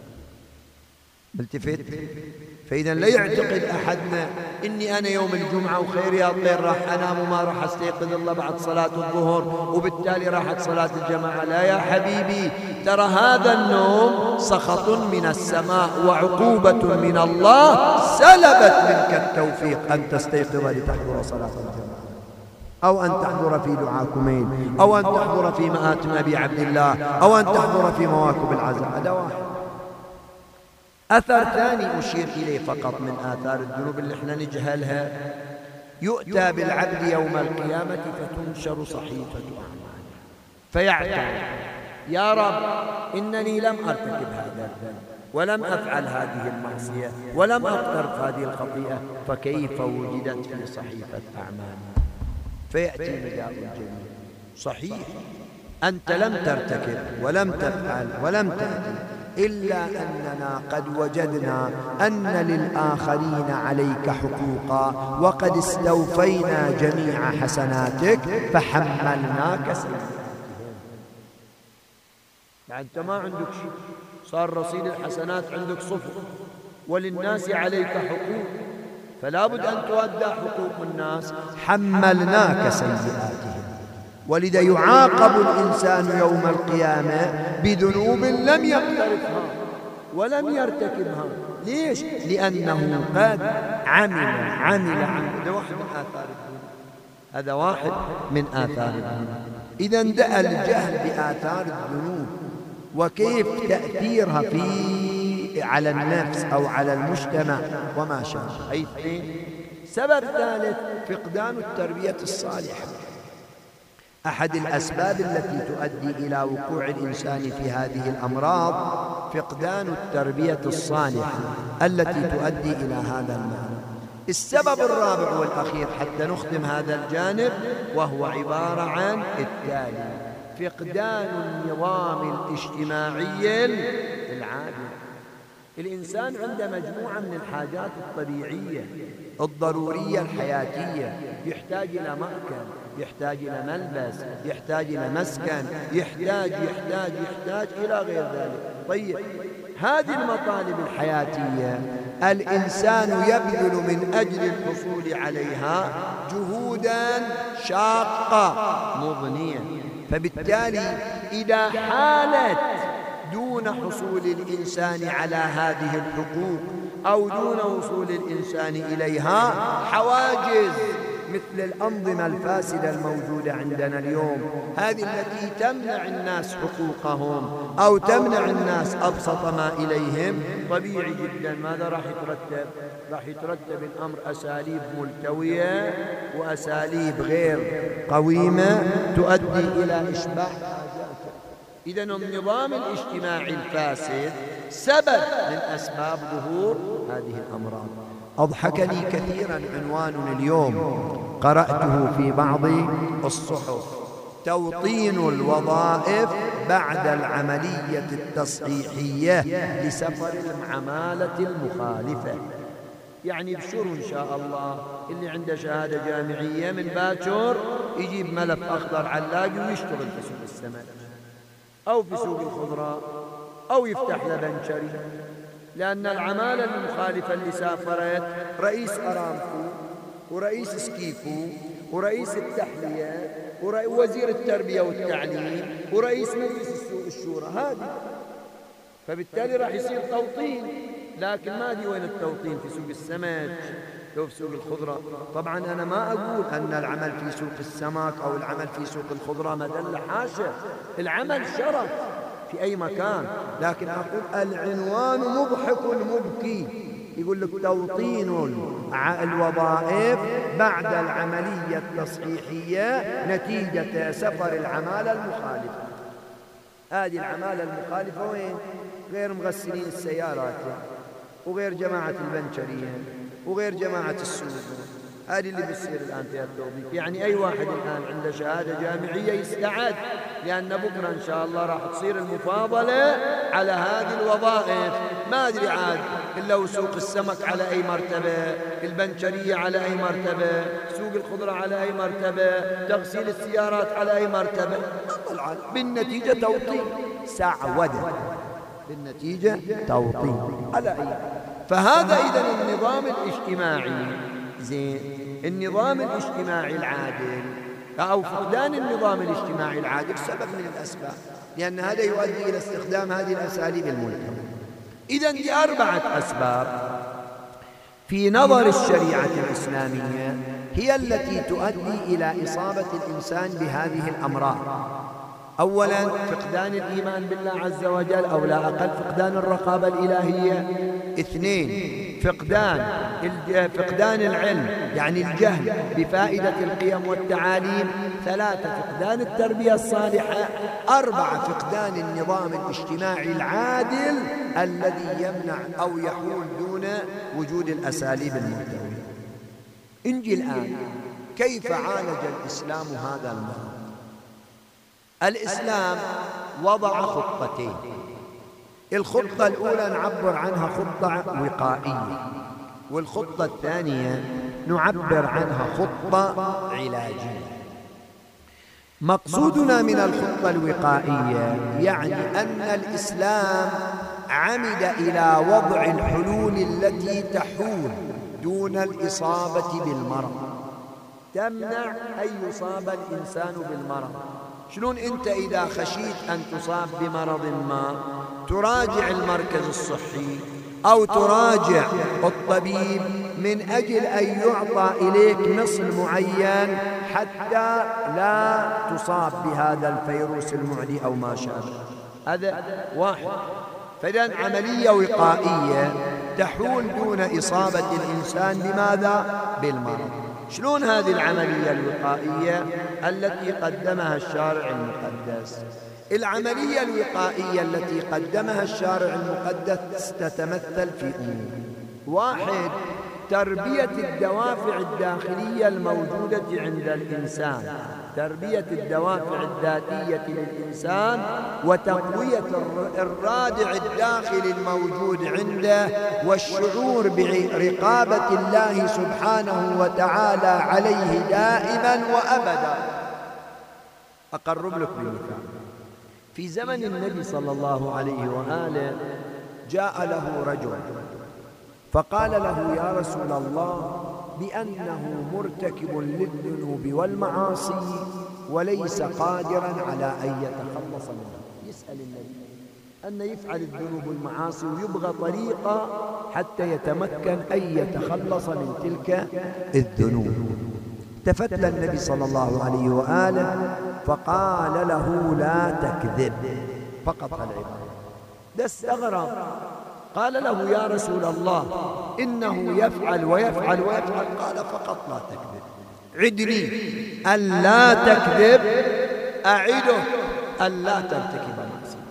ملتفت؟ فإذا لا يعتقد أحدنا إني أنا يوم الجمعة وخير يا طير راح أنام وما راح أستيقظ إلا بعد صلاة الظهر وبالتالي راحت صلاة الجماعة. لا يا حبيبي، ترى هذا النوم سخط من السماء وعقوبة من الله سلبت منك التوفيق أن تستيقظ لتحضر صلاة الجماعة، أو أن تحضر في دعاكمين، أو أن تحضر في مآتم أبي عبد الله، أو أن تحضر في مواكب العزاء. هذا واحد. أثر ثاني أشير إليه فقط من آثار الذنوب اللي احنا نجهلها، يؤتى بالعبد يوم القيامة فتنشر صحيفة أعماله فيعترف يا رب إنني لم أرتكب هذا الذنب ولم أفعل هذه المعصية ولم أقترف هذه الخطيئة، فكيف وجدت في صحيفة أعمالي؟ فيأتي نداء الجميع صحيح أنت لم ترتكب ولم تفعل ولم تأتي، إلا أننا قد وجدنا أن للآخرين عليك حقوقا وقد استوفينا جميع حسناتك فحملناك سيئاتهم. يعني أنت ما عندك شيء، صار رصيد الحسنات عندك صفر، وللناس عليك حقوق، فلا بد أن تؤدى حقوق الناس. حملناك سيئاتهم. ولذا يعاقب الإنسان يوم القيامة بذنوب لم يقترفها ولم يرتكبها. ليش؟ لأنه قد عمل. هذا واحد من آثار الذنوب، هذا واحد من آثار الذنوب. إذا دأ الجهل بآثار الذنوب وكيف تأثيرها على النفس أو على المجتمع وما شابه. أي اثنين. سبب ثالث فقدان التربية الصالحة. أحد الأسباب التي تؤدي إلى وقوع الإنسان في هذه الأمراض فقدان التربية الصالحة التي تؤدي إلى هذا المعنى. السبب الرابع والأخير حتى نختم هذا الجانب، وهو عبارة عن التالي: فقدان النظام الاجتماعي العادل. الإنسان عنده مجموعة من الحاجات الطبيعية الضرورية الحياتية، يحتاج إلى مأكل، يحتاج إلى ملبس، يحتاج إلى مسكن، يحتاج إلى غير ذلك. طيب، هذه المطالب الحياتية الإنسان يبذل من أجل الحصول عليها جهوداً شاقة مضنية، فبالتالي إذا حالت دون حصول الإنسان على هذه الحقوق أو دون وصول الإنسان إليها حواجز مثل الأنظمة الفاسدة الموجودة عندنا اليوم، هذه التي تمنع الناس حقوقهم أو تمنع الناس أبسط ما إليهم، طبيعي جدا ماذا راح يترتب؟ راح يترتب الأمر أساليب ملتوية وأساليب غير قويمة تؤدي إلى إشباع حاجاته. إذن النظام الاجتماعي الفاسد سبب من أسباب ظهور هذه الأمراض. أضحكني كثيرا عنوان اليوم قرأته في بعض الصحف: توطين الوظائف بعد العملية التصحيحية لسفر العمالة المخالفة. يعني ابشروا إن شاء الله، اللي عنده شهادة جامعية من باكر يجيب ملف أخضر علاقي ويشتغل في سوق السمك أو في سوق الخضراء أو يفتح له بنشري، لأن العمالة المخالفة اللي سافرت رئيس أرامكو ورئيس سكيكو ورئيس التحلية ووزير التربية والتعليم ورئيس مجلس الشورى هذه، فبالتالي راح يصير توطين. لكن ما دي وين التوطين؟ في سوق السمك لو في سوق الخضرة. طبعا أنا ما أقول أن العمل في سوق السمك أو العمل في سوق الخضرة مذلة، حاشا، العمل شرف في أي مكان، لكن أقول العنوان مضحك مبكي. يقول لك توطين الوظائف بعد العملية التصحيحية نتيجة سفر العمالة المخالفة. هذه العمالة المخالفة وين؟ غير مغسلين السيارات وغير جماعة البنشرية وغير جماعة السوق، هذه اللي بيصير الآن فيها التوظيف. يعني أي واحد الآن عنده شهادة جامعية يستعد، لأن بكرة إن شاء الله راح تصير المفاضلة على هذه الوظائف. ما أدري عاد إلا سوق السمك على أي مرتبة، البنشرية على أي مرتبة، سوق الخضرة على أي مرتبة، تغسيل السيارات على أي مرتبة. بالنتيجة توطين، سعودة، بالنتيجة توطين على أي. فهذا إذن النظام الاجتماعي زين، النظام الاجتماعي العادل أو فقدان النظام الاجتماعي العادل سبب من الأسباب، لأن هذا يؤدي إلى استخدام هذه الأساليب الملتوية. إذن دي 4 أسباب في نظر الشريعة الإسلامية هي التي تؤدي إلى إصابة الإنسان بهذه الأمراض. أولا فقدان الإيمان بالله عز وجل، أو لا أقل فقدان الرقابة الإلهية. 2 فقدان العلم، يعني الجهل بفائدة القيم والتعاليم. 3 فقدان التربية الصالحة. 4 فقدان النظام الاجتماعي العادل الذي يمنع أو يحول دون وجود الأساليب الملتوية. انجي الآن كيف عالج الإسلام هذا المرض؟ الإسلام وضع خطتين. الخطة الأولى نعبر عنها خطة وقائية، والخطة الثانية نعبر عنها خطة علاجية. مقصودنا من الخطة الوقائية يعني أن الإسلام عمد إلى وضع الحلول التي تحول دون الإصابة بالمرض، تمنع أن يصاب الإنسان بالمرض. شلون أنت إذا خشيت أن تصاب بمرض ما تراجع المركز الصحي أو تراجع الطبيب من أجل أن يعطى إليك نصل معين حتى لا تصاب بهذا الفيروس المعدي أو ما شابه. هذا واحد. فإذن عملية وقائية تحول دون إصابة الإنسان بماذا؟ بالمرض. شلون هذه العملية الوقائية التي قدمها الشارع المقدس؟ العملية الوقائية التي قدمها الشارع المقدس تتمثل في أمور. 1 تربية الدوافع الداخلية الموجودة عند الإنسان، تربية الدوافع الذاتية للإنسان وتقوية الرادع الداخلي الموجود عنده، والشعور برقابة الله سبحانه وتعالى عليه دائما وأبدا. أقرب لك بمثال. في زمن النبي صلى الله عليه وآله جاء له رجل فقال له: يا رسول الله، بأنه مرتكب للذنوب والمعاصي وليس قادرا على أن يتخلص منها. يسأل النبي أن يفعل الذنوب والمعاصي ويبغى طريقة حتى يتمكن أن يتخلص من تلك الذنوب. تفتل النبي صلى الله عليه وآله فقال له: لا تكذب. فقط العبارة ده استغرب. قال له: يا رسول الله، إنه يفعل ويفعل ويفعل. قال: فقط لا تكذب. عدني ألا تكذب، أعده ألا ترتكب معصية.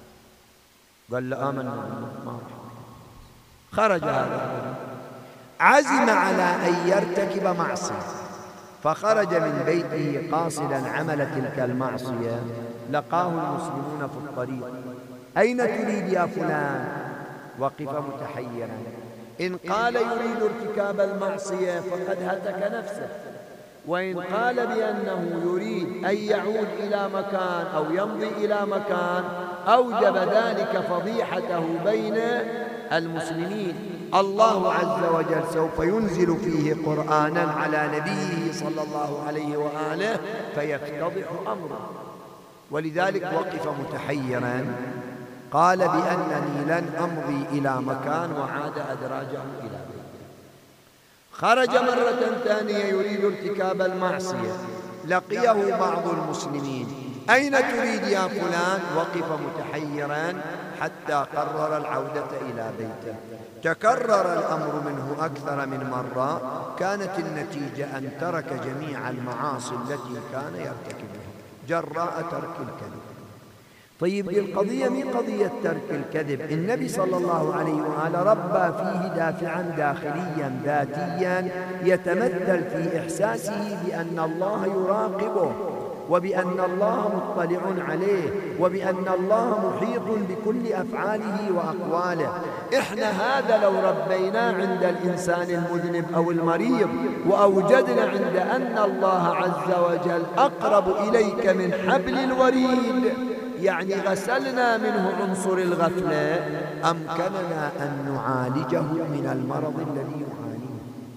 قال له: آمنا ما راح. خرج هذا الرجل عزم على أن يرتكب معصية، فخرج من بيته قاصدا عمل تلك المعصية. لقاه المسلمون في الطريق: أين تريد يا فلان؟ وقف متحيرا. إن قال يريد ارتكاب المعصية فقد هتك نفسه، وإن قال بأنه يريد أن يعود إلى مكان أو يمضي إلى مكان أوجب ذلك فضيحته بين المسلمين. الله عز وجل سوف ينزل فيه قرآنا على نبيه صلى الله عليه وآله فيفتضح أمره، ولذلك وقف متحيرا. قال: بأنني لن أمضي إلى مكان، وعاد أدراجه إلى بيته. خرج مرة ثانية يريد ارتكاب المعصية، لقيه بعض المسلمين: أين تريد يا فلان؟ وقف متحيرا حتى قرر العودة إلى بيته. تكرر الأمر منه أكثر من مرة، كانت النتيجة أن ترك جميع المعاصي التي كان يرتكبها جراء ترك الكذب. طيب، دي القضية مي قضية ترك الكذب. النبي صلى الله عليه وآله ربى فيه دافعا داخليا ذاتيا يتمثل في إحساسه بأن الله يراقبه، وبأن الله مطلع عليه، وبأن الله محيط بكل أفعاله وأقواله. إحنا هذا لو ربيناه عند الإنسان المذنب أو المريض، وأوجدنا عند أن الله عز وجل أقرب إليك من حبل الوريد، يعني غسلنا منه عنصر الغفلة، أمكننا أن نعالجه من المرض الذي يعانيه.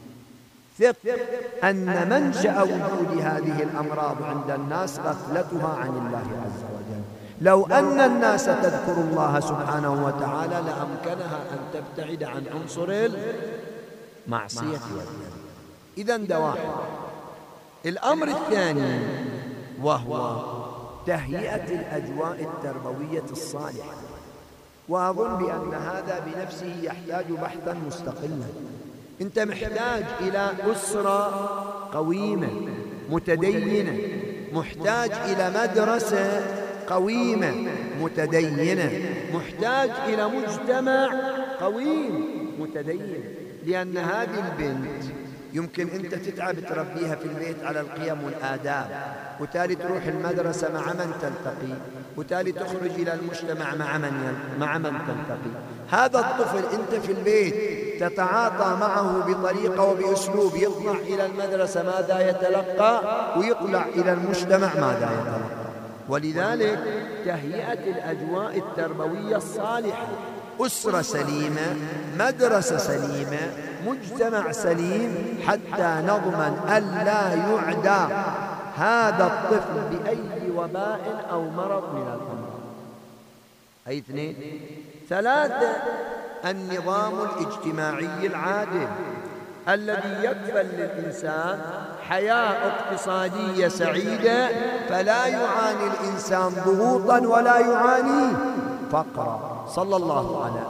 ثق أن منشأ وجود هذه الأمراض عند الناس غفلتها عن الله عز وجل. لو أن الناس تذكر الله سبحانه وتعالى لأمكنها أن تبتعد عن عنصر المعصية والذنب. إذن ده واحد. الأمر الثاني وهو تهيئة الأجواء التربوية الصالحة، وأظن بأن هذا بنفسه يحتاج بحثا مستقلا. أنت محتاج إلى أسرة قويمة متدينة، محتاج إلى مدرسة قويمة متدينة، محتاج إلى مجتمع قويم متدين، لأن هذه البنت يمكن أنت تتعب تربيها في البيت على القيم والآداب، وتالي تروح المدرسة مع من تلتقي، وتالي تخرج إلى المجتمع مع من تلتقي. هذا الطفل أنت في البيت تتعاطى معه بطريقة وبأسلوب، يطلع إلى المدرسة ماذا يتلقى، ويطلع إلى المجتمع ماذا يتلقى. ولذلك تهيئة الأجواء التربوية الصالحة، أسرة سليمة، مدرسة سليمة، مجتمع سليم، حتى نضمن ألا يعدى هذا الطفل بأي وباء أو مرض من الأمراض. أي اثنين. ثلاثة، النظام الاجتماعي العادل الذي يكفل للإنسان حياة اقتصادية سعيدة، فلا يعاني الإنسان ضغوطا ولا يعاني فقرا. صلى الله على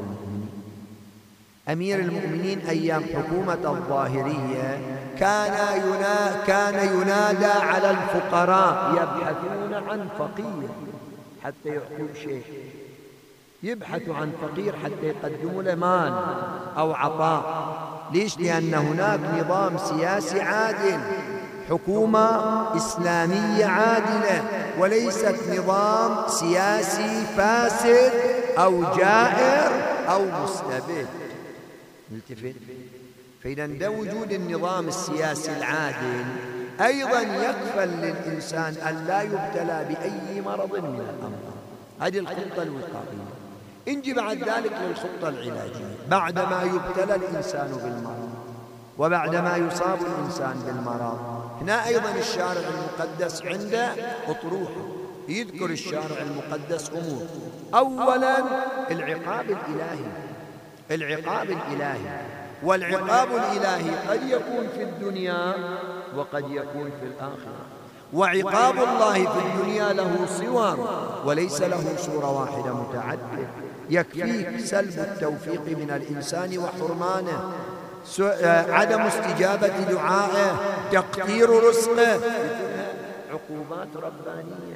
أمير المؤمنين أيام حكومة الظاهرية كان ينادى على الفقراء يبحثون عن فقير حتى يعطوا شيء. يبحثوا عن فقير حتى يقدموا له مال أو عطاء. ليش؟ لأن هناك نظام سياسي عادل، حكومة إسلامية عادلة، وليست نظام سياسي فاسد أو جائر أو مستبد. ملتفت؟ فإذا ده وجود النظام السياسي العادل أيضا يكفل للإنسان أن لا يبتلى بأي مرض من الأمراض. هذه الخطة الوقائية. انجي بعد ذلك للخطة العلاجية. بعدما يبتلى الإنسان بالمرض وبعدما يصاب الإنسان بالمرض، هنا أيضا الشارع المقدس عنده أطروحة. يذكر الشارع المقدس أمور. أولا العقاب الإلهي. العقاب الإلهي، والعقاب الإلهي قد يكون في الدنيا وقد يكون في الآخرة. وعقاب الله في الدنيا له صور وليس له صورة واحدة متعددة. يكفيك سلب التوفيق من الإنسان وحرمانه، عدم استجابة دعائه، تقدير رزقه، عقوبات ربانية.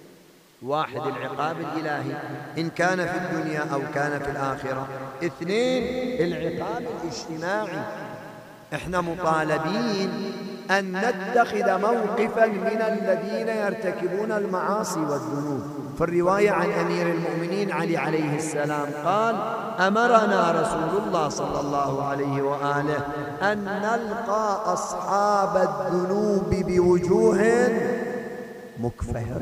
واحد العقاب الإلهي إن كان في الدنيا أو كان في الآخرة. اثنين العقاب الاجتماعي. احنا مطالبين أن نتخذ موقفا من الذين يرتكبون المعاصي والذنوب. في الرواية عن أمير المؤمنين علي عليه السلام قال: أمرنا رسول الله صلى الله عليه وآله أن نلقى أصحاب الذنوب بوجوه مكفهرة.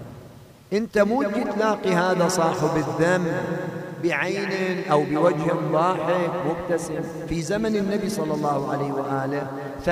أنت ممكن تلاقي هذا صاحب الذنب بعين أو بوجه ضاحك مبتسم. في زمن النبي صلى الله عليه وآله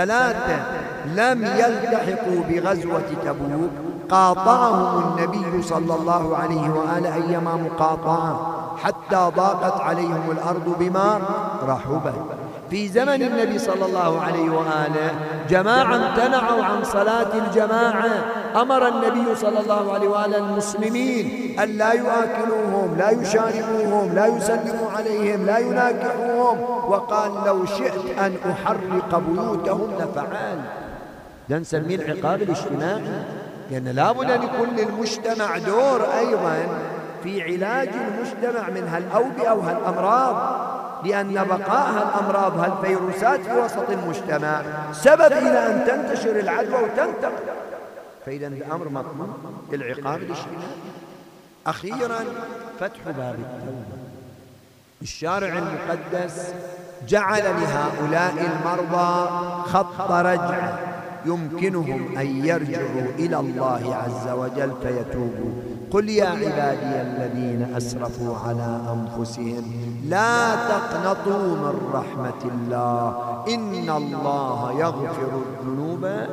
3 لم يلتحقوا بغزوة تبوك قاطعهم النبي صلى الله عليه وآله أيما مقاطعة حتى ضاقت عليهم الأرض بما رحبت. في زمن النبي صلى الله عليه وآله جماعة امتنعوا عن صلاة الجماعة. أمر النبي صلى الله عليه وآله المسلمين أن لا يآكلوهم، لا يشاربوهم، لا يسلموا عليهم، لا يناكحوهم، وقال: لو شئت أن أحرق بيوتهم لفعل. ده نسميه العقاب الاجتماعي، لأن لابد أن يكون للمجتمع دور أيضا في علاج المجتمع من هالأوبئة وهالأمراض، لأن بقاء هالأمراض هالفيروسات في وسط المجتمع سبب إلى أن تنتشر العدوى وتنتقل. فإذا الأمر مطلوب العقاب الاجتماعي. أخيرا فتح باب التوبة. الشارع المقدس جعل لهؤلاء المرضى خط رجعة يمكنهم أن يرجعوا إلى الله عز وجل فيتوبوا. قل يا عبادي الذين أسرفوا على أنفسهم لا تقنطوا من رحمة الله إن الله يغفر الذنوب جميعا.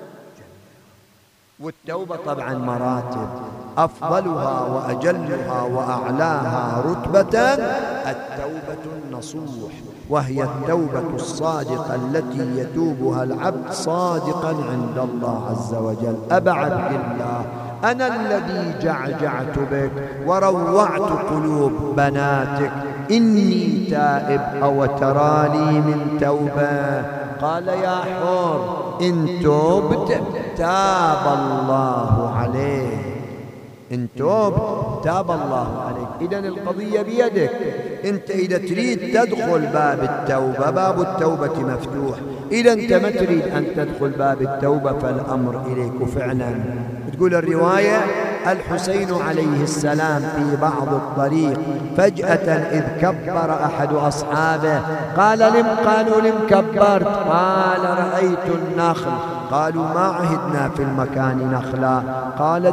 والتوبة طبعا مراتب، أفضلها وأجلها وأعلاها رتبة التوبة النصوح، وهي التوبة الصادقة التي يتوبها العبد صادقا عند الله عز وجل. أبا عبد الله، أنا الذي جعجعت بك وروعت قلوب بناتك، إني تائب أو تراني من توبة. قال: يا حور إن تبت تاب الله عليك. إن تبت تاب الله عليك. إذن القضية بيدك أنت. إذا تريد تدخل باب التوبة باب التوبة مفتوح. إذا أنت ما تريد أن تدخل باب التوبة فالأمر إليك. فعلا تقول الرواية: الحسين عليه السلام في بعض الطريق فجأة إذ كبر أحد أصحابه قالوا لم كبرت؟ قال: رأيت النخل. قالوا: ما عهدنا في المكان نخلا. قال: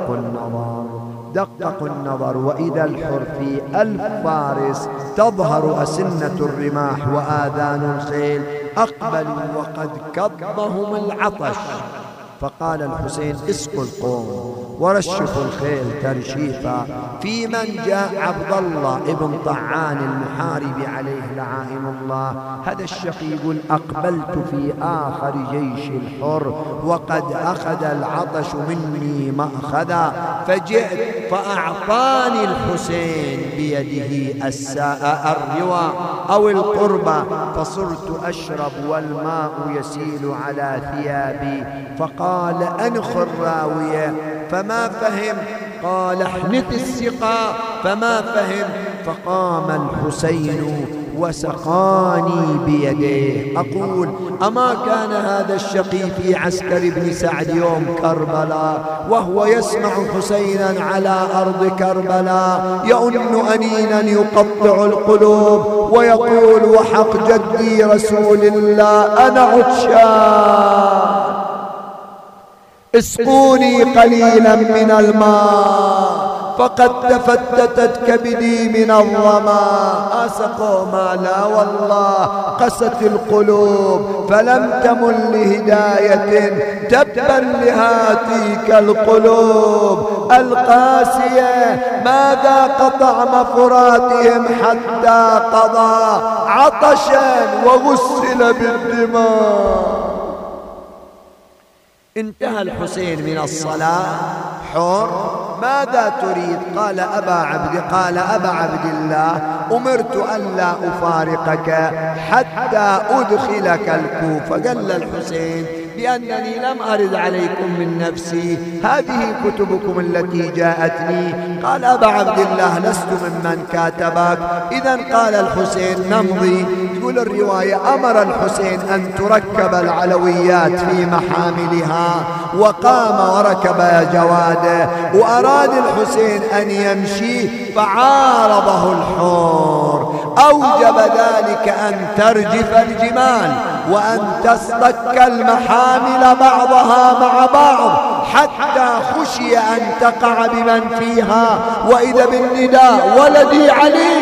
دققوا النظر وإذا الحر في 1000 فارس تظهر أسنة الرماح وآذان الخيل أقبلوا وقد كضهم العطش. فقال الحسين: اسقوا القوم ورشفوا الخيل ترشيفا. في من جاء عبد الله ابن طعان المحارب عليه لعائن الله. هذا الشقي يقول: أقبلت في آخر جيش الحر وقد أخذ العطش مني مأخذا، فجئت فأعطاني الحسين بيده الروى أو القربة، فصرت أشرب والماء يسيل على ثيابي. فقال: أنخ الراوية، فما فهم قال احنث السقا فما فهم، فقام الحسين وسقاني بيديه. أقول أما كان هذا الشقي في عسكر بن سعد يوم كربلاء وهو يسمع حسينا على أرض كربلاء يؤن أنينا يقطع القلوب ويقول وحق جدي رسول الله أنا عطشان اسقوني قليلا من الماء فقد تفتتت كبدي من الظما. أسقوا ما لا والله قست القلوب فلم تمل لهداية، تبا لهاتيك القلوب القاسية ما ذاق طعم فراتهم حتى قضى عطشا وغسل بالدماء. انتهى الحسين من الصلاة حر، ماذا تريد؟ قال أبا عبد الله أمرت ألا أفارقك حتى أدخلك الكوفة. قال الحسين بأنني لم أرد عليكم من نفسي، هذه كتبكم التي جاءتني. قال أبا عبد الله لست ممن كاتبك. إذن قال الحسين نمضي. تقول الرواية أمر الحسين أن تركب العلويات في محاملها وقام وركب جواده، وأراد الحسين أن يمشي فعارضه الحور، أوجب ذلك أن ترجف الجمال وأن تصطك المحامل بعضها مع بعض حتى خشي أن تقع بمن فيها. وإذا بالنداء ولدي علي،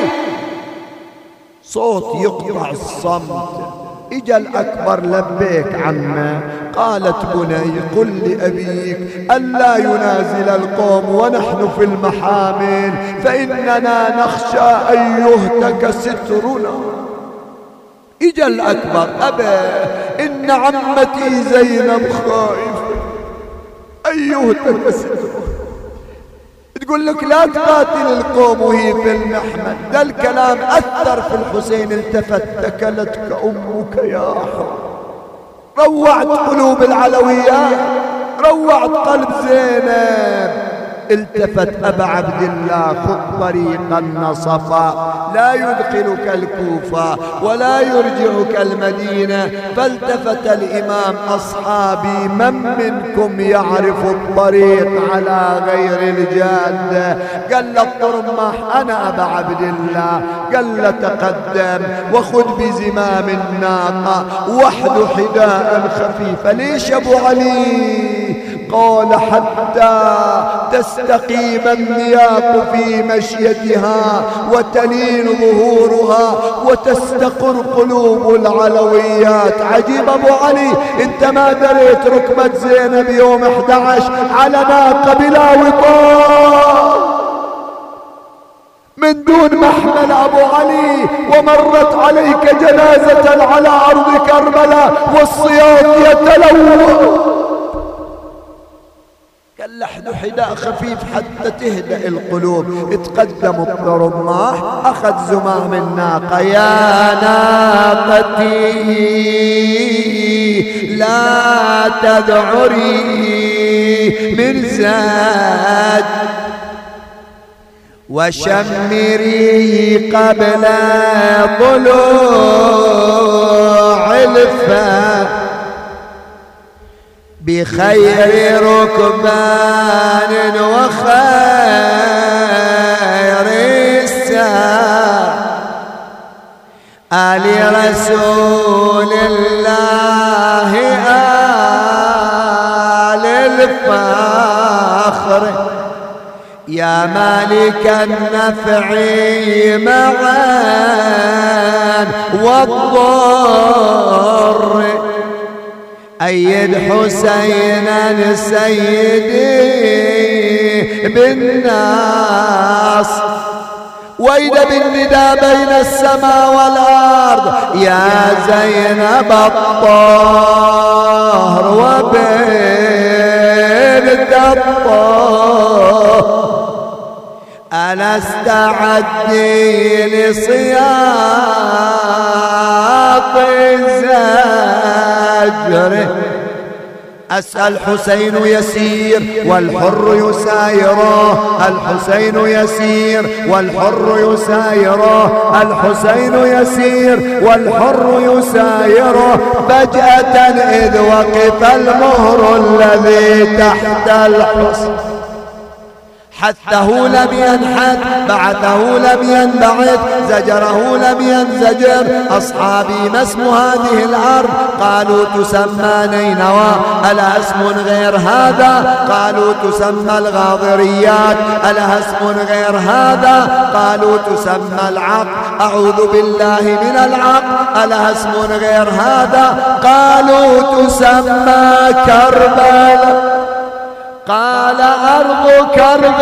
صوت يقطع الصمت. إجا الأكبر لبيك عمه. قالت بني قل لأبيك ألا ينازل القوم ونحن في المحامل فإننا نخشى أن يهتك سترنا. إجا الأكبر أبا إن عمتي زينب خائفة أن يهتك سترنا. تقول لك لا تقاتل القوم وهي في المحمل. ده الكلام أثر في الحسين. التفت تكلتك أمك يا أحمد. روعت قلوب العلويات، روعت قلب زينب. التفت أبا عبد الله خذ طريق النصفا لا يدخلك الكوفة ولا يرجعك المدينة. فالتفت الإمام أصحابي من منكم يعرف الطريق على غير الجادة؟ قال الطرمح أنا أبا عبد الله. قال تقدم وخذ بزمام الناقة واحد حداء خفيفة. ليش أبو علي؟ قال حتى تستقيم النياق في مشيتها وتلين ظهورها وتستقر قلوب العلويات. عجيب أبو علي، انت ما دريت ركبة زينب يوم 11 على ناقة بلا وطاء من دون محمل أبو علي، ومرت عليك جنازة على أرض كربلاء والصياط يتلوى. قال لحد حداء خفيف حتى تهدأ القلوب. اتقدم الطرماح أخذ زمام الناقة. يا ناقتي لا تذعري من زاد وشمري قبل طلوع الفجر بخير ركبان وخير السار آل رسول الله آل الفخر يا مالك النفع معا والضر أيد حسينا سيدي بالناس وإذا بالنداء بين السماء والأرض يا زينب الطاهر وبنت الطاهر ألا استعدي لصياط الزجر أسأل الحسين يسير والحر يسايره، الحسين يسير والحر يسايره، الحسين يسير والحر يسايره. فجأة إذ وقف المهر الذي تحت الحسن، حثه لم ينحث، بعثه لم ينبعث، زجره لم ينزجر. أصحابي ما اسم هذه الأرض؟ قالوا تسمى نينوى. ألها اسم غير هذا؟ قالوا تسمى الغاضريات. ألها اسم غير هذا؟ قالوا تسمى العق. أعوذ بالله من العق. ألها اسم غير هذا؟ قالوا تسمى كربلاء. قال أرض كرب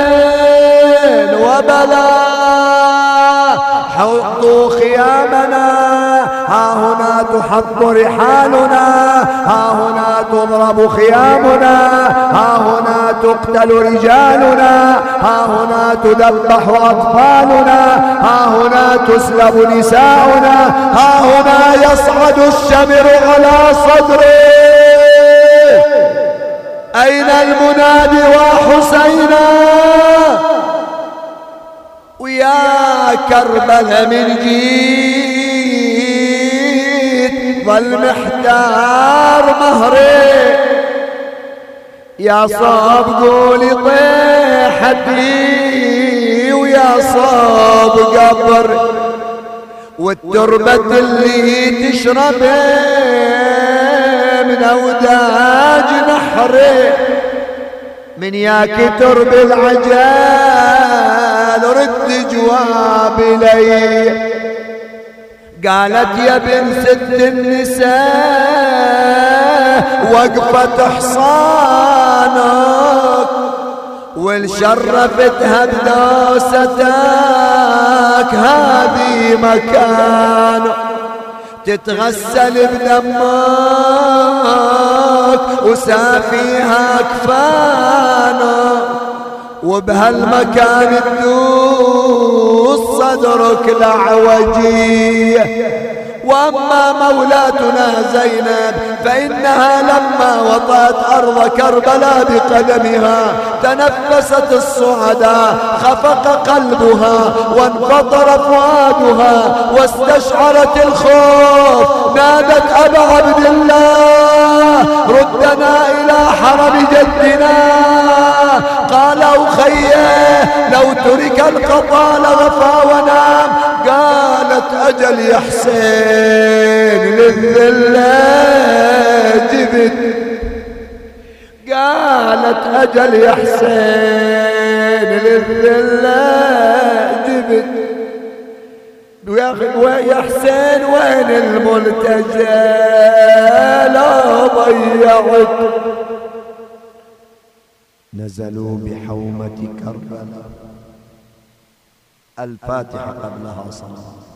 وبلاء، حطوا خيامنا، ها هنا تحط رحالنا، ها هنا تضرب خيامنا، ها هنا تقتل رجالنا، ها هنا تذبح أطفالنا، ها هنا تسلب نساؤنا، ها هنا يصعد الشمر على صدره. أين المنادي وحسينا؟ ويا كربلاء من جيت ظل محتار مهري، يا صاب قولي طيحتي ويا صاب قبر، والتربة اللي تشربه من أوداج نحري، من ياك ترب العجال رد جواب لي. قالت يا بن ست النساء وقفت حصانك، والشرفتها بدوستك هذه مكانك، تتغسل بدمك وسافيها كفانك، وبهالمكان تدوس صدرك العوجية. وأما مولاتنا زينب فإنها لما وطأت أرض كربلاء بقدمها تنفست الصعداء، خفق قلبها وانفطر فؤادها واستشعرت الخوف، نادت أبا عبد الله ردنا إلى حرم جدنا. قال أخيه لو ترك القضاء لغفى ونام. قالت أجل يا حسين للذلة جبت، قالت أجل يا حسين للذلة جبت. ويا حسين وين الملتجى لا ضيعت. نزلوا بحومة كربلاء، الفاتحة قبلها صلاة.